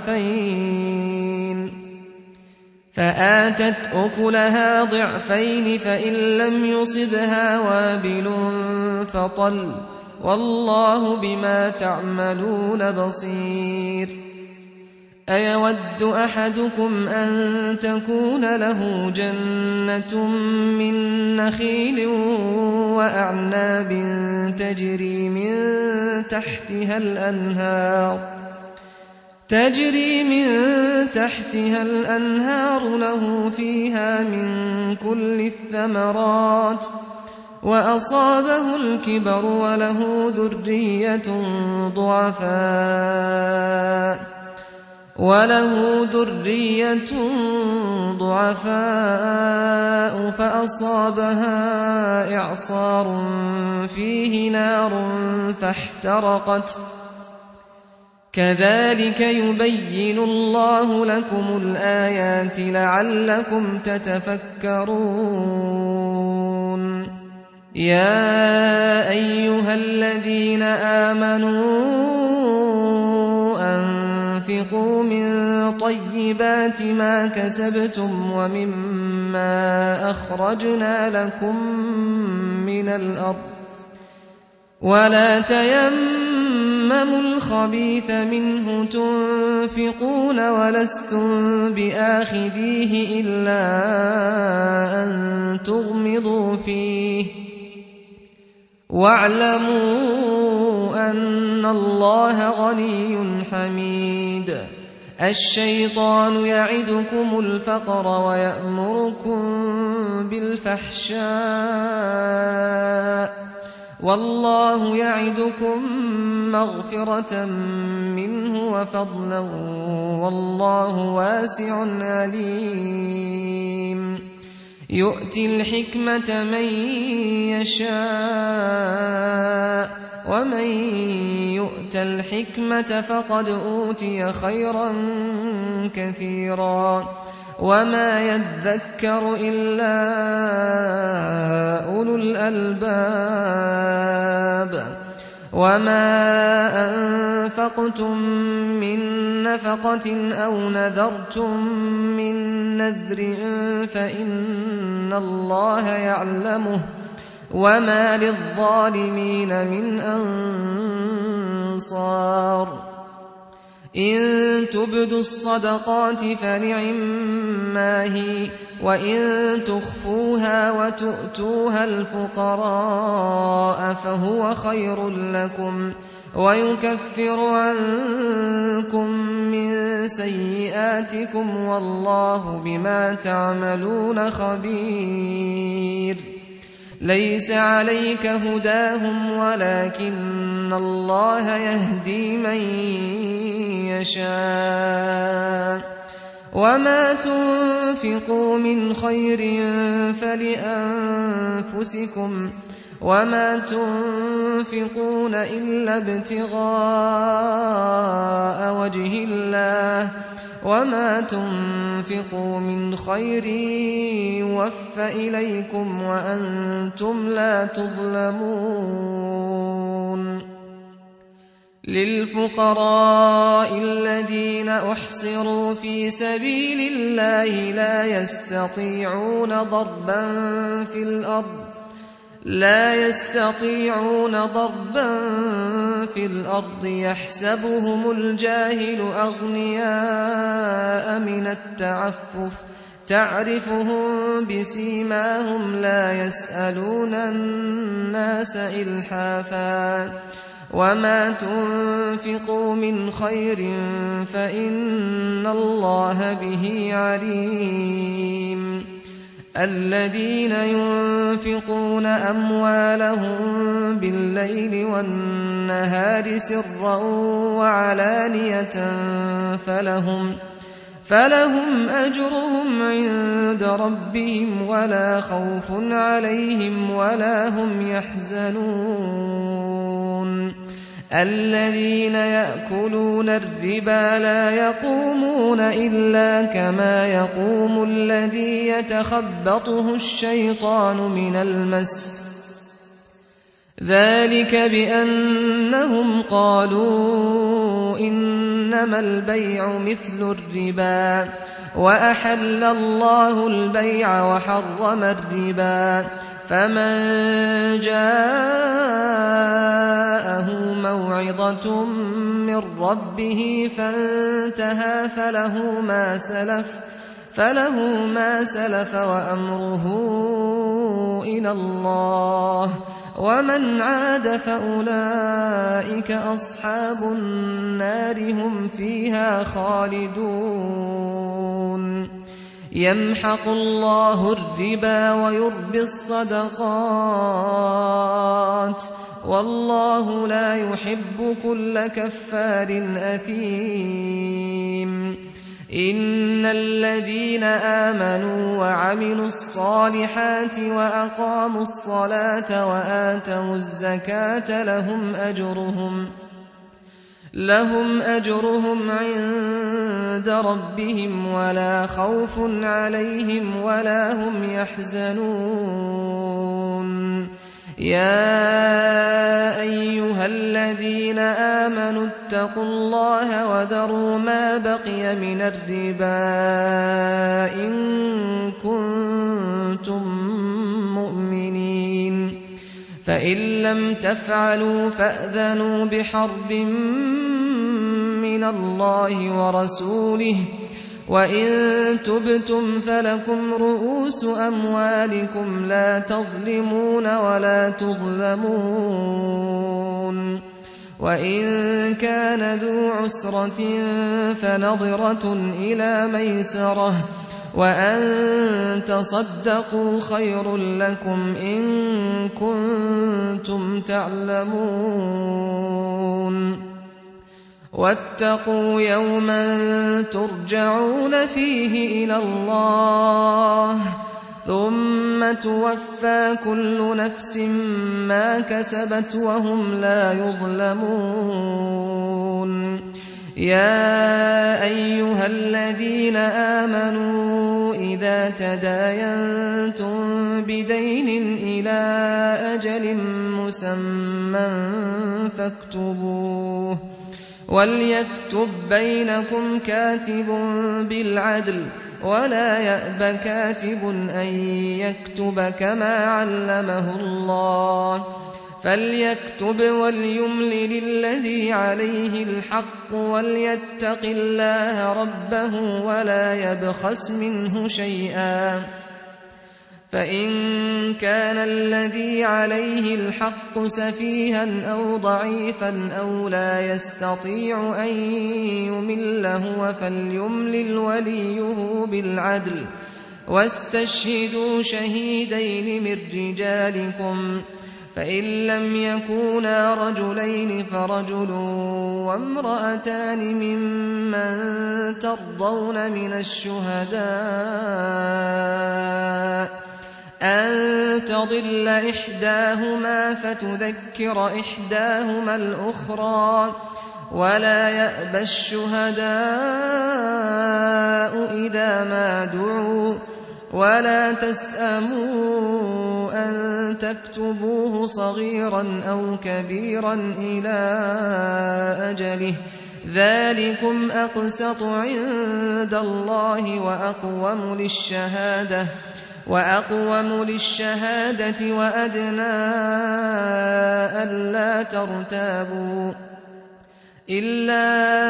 ضعفين فآتت أكلها ضعفين فإن لم يصبها وابل فطل والله بما تعملون بصير. أيود أحدكم أن تكون له جنة من نخيل وأعناب تجري من تحتها الأنهار تجري من تحتها الأنهار له فيها من كل الثمرات وأصابه الكبر وله ذرية ضعفاء وله ذرية ضعفاء فأصابها إعصار فيه نار فاحترقت كذلك يبين الله لكم الآيات لعلكم تتفكرون. يا أيها الذين آمنوا أنفقوا من طيبات ما كسبتم ومما أخرجنا لكم من الأرض ولا تيمموا الخبيث منه تنفقون ولستم بآخذيه إلا أن تغمضوا فيه واعلموا أن الله غني حميد. الشيطان يعدكم الفقر ويأمركم بالفحشاء والله يعدكم مغفرة منه وفضلا والله واسع عليم. يؤتي الحكمة من يشاء ومن يؤت الحكمة فقد أوتي خيرا كثيرا وما يذكر إلا أولو الألباب. وما أنفقتم من نفقة أو نذرتم من نذر فإن الله يعلمه وما للظالمين من أنصار. إن تبدوا الصدقات فنعما هي وإن تخفوها وتؤتوها الفقراء فهو خير لكم ويكفر عنكم من سيئاتكم والله بما تعملون خبير. ليس عليك هداهم ولكن الله يهدي من يشاء وما تنفقوا من خير فلأنفسكم وما تنفقون إلا ابتغاء وجه الله وما تنفقوا من خير يوفى إليكم وأنتم لا تظلمون. للفقراء الذين أحصروا في سبيل الله لا يستطيعون ضربا في الأرض لا يستطيعون ضربا في الأرض يحسبهم الجاهل أغنياء من التعفف تعرفهم بسيماهم لا يسألون الناس إلحافا وما تنفقوا من خير فإن الله به عليم الذين ينفقون أموالهم بالليل والنهار سرا وعلانية فلهم فلهم أجرهم عند ربهم ولا خوف عليهم ولا هم يحزنون الذين يأكلون الربا لا يقومون إلا كما يقوم الذي يتخبطه الشيطان من المس ذلك بأنهم قالوا إنما البيع مثل الربا وأحل الله البيع وحرم الربا فمن جاءه موعظة من ربه فانتهى فله ما سلف فله ما سلف وأمره إلى الله ومن عاد فأولئك أصحاب النار هم فيها خالدون يمحق الله الربا ويربي الصدقات والله لا يحب كل كفار أثيم إن الذين آمنوا وعملوا الصالحات وأقاموا الصلاة وآتوا الزكاة لهم أجرهم لهم أجرهم عند ربهم ولا خوف عليهم ولا هم يحزنون يا أيها الذين آمنوا اتقوا الله وذروا ما بقي من الربا إن كنتم مؤمنين فإن لم تفعلوا فأذنوا بحرب من الله ورسوله وإن تبتم فلكم رؤوس أموالكم لا تظلمون ولا تظلمون وإن كان ذو عسرة فنظرة إلى ميسرة وأن تصدقوا خير لكم إن كنتم تعلمون واتقوا يوما ترجعون فيه إلى الله ثم توفى كل نفس ما كسبت وهم لا يظلمون يا أيها الذين آمنوا إذا تداينتم بدين إلى أجل مسمى فاكتبوه وليكتب بينكم كاتب بالعدل ولا يأب كاتب أن يكتب كما علمه الله فليكتب وليملل الذي عليه الحق وليتق الله ربه ولا يبخس منه شيئا فإن كان الذي عليه الحق سفيها أو ضعيفا أو لا يستطيع أن يمل هو فليملل وليه بالعدل واستشهدوا شهيدين من رجالكم فإن لم يكونا رجلين فرجل وامرأتان ممن ترضون من الشهداء أن تضل إحداهما فتذكر إحداهما الأخرى ولا يأبى الشهداء إذا ما دعوا ولا تسأموا أن تكتبوه صغيرا أو كبيرا إلى أجله ذلكم أقسط عند الله وأقوم للشهادة وأقوم للشهادة وأدنى ألا ترتابوا إلا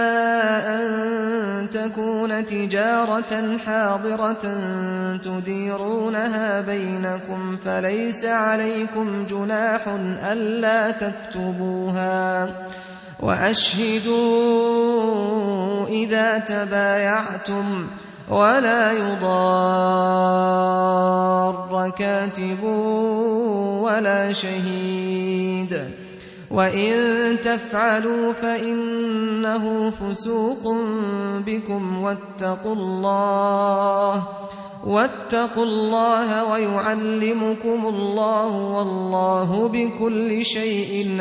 أن تكون تجارة حاضرة تديرونها بينكم فليس عليكم جناح ألا تكتبوها وأشهدوا إذا تبايعتم ولا يضار كاتب ولا شهيد وإن تفعلوا فإنه فسوق بكم واتقوا الله واتقوا الله ويعلمكم الله والله بكل شيء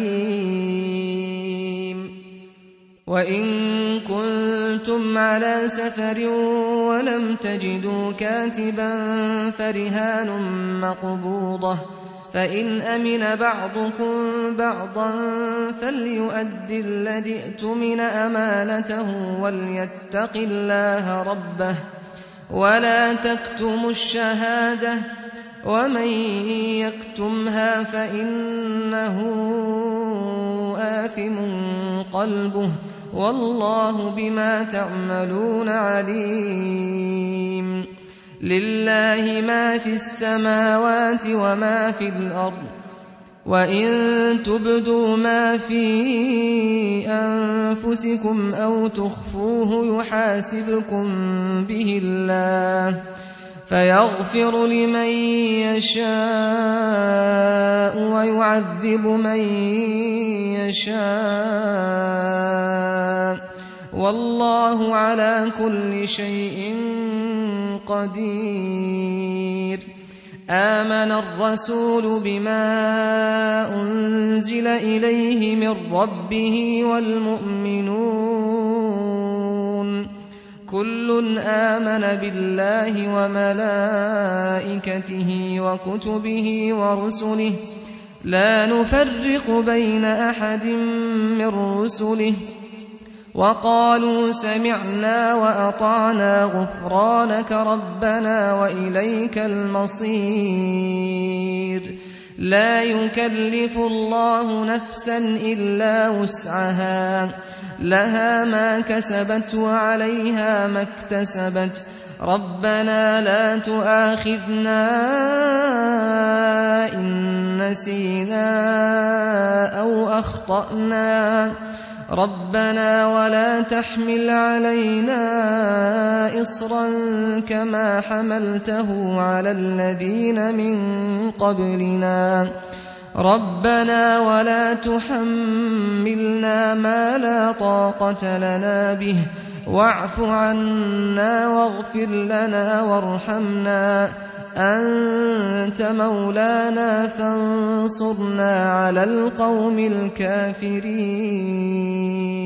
عليم. وإن كنتم على سفر ولم تجدوا كاتبا فرهان مقبوضة فإن أمن بعضكم بعضا فليؤد الذي ائتمن أمانته وليتق الله ربه ولا تكتموا الشهادة ومن يكتمها فإنه آثم قلبه والله بما تعملون عليم. لله ما في السماوات وما في الأرض وإن تبدوا ما في أنفسكم أو تخفوه يحاسبكم به الله فيغفر لمن يشاء ويعذب من يشاء والله على كل شيء قدير. آمن الرسول بما أنزل إليه من ربه والمؤمنون كل آمن بالله وملائكته وكتبه ورسله لا نفرق بين أحد من رسله وقالوا سمعنا وأطعنا غفرانك ربنا وإليك المصير. لا يكلف الله نفسا إلا وسعها لها ما كسبت وعليها ما اكتسبت ربنا لا تؤاخذنا إن نسينا أو أخطأنا ربنا ولا تحمل علينا إصرا كما حملته على الذين من قبلنا ربنا ولا تحملنا ما لا طاقة لنا به واعف عنا واغفر لنا وارحمنا أنت مولانا فانصرنا على القوم الكافرين.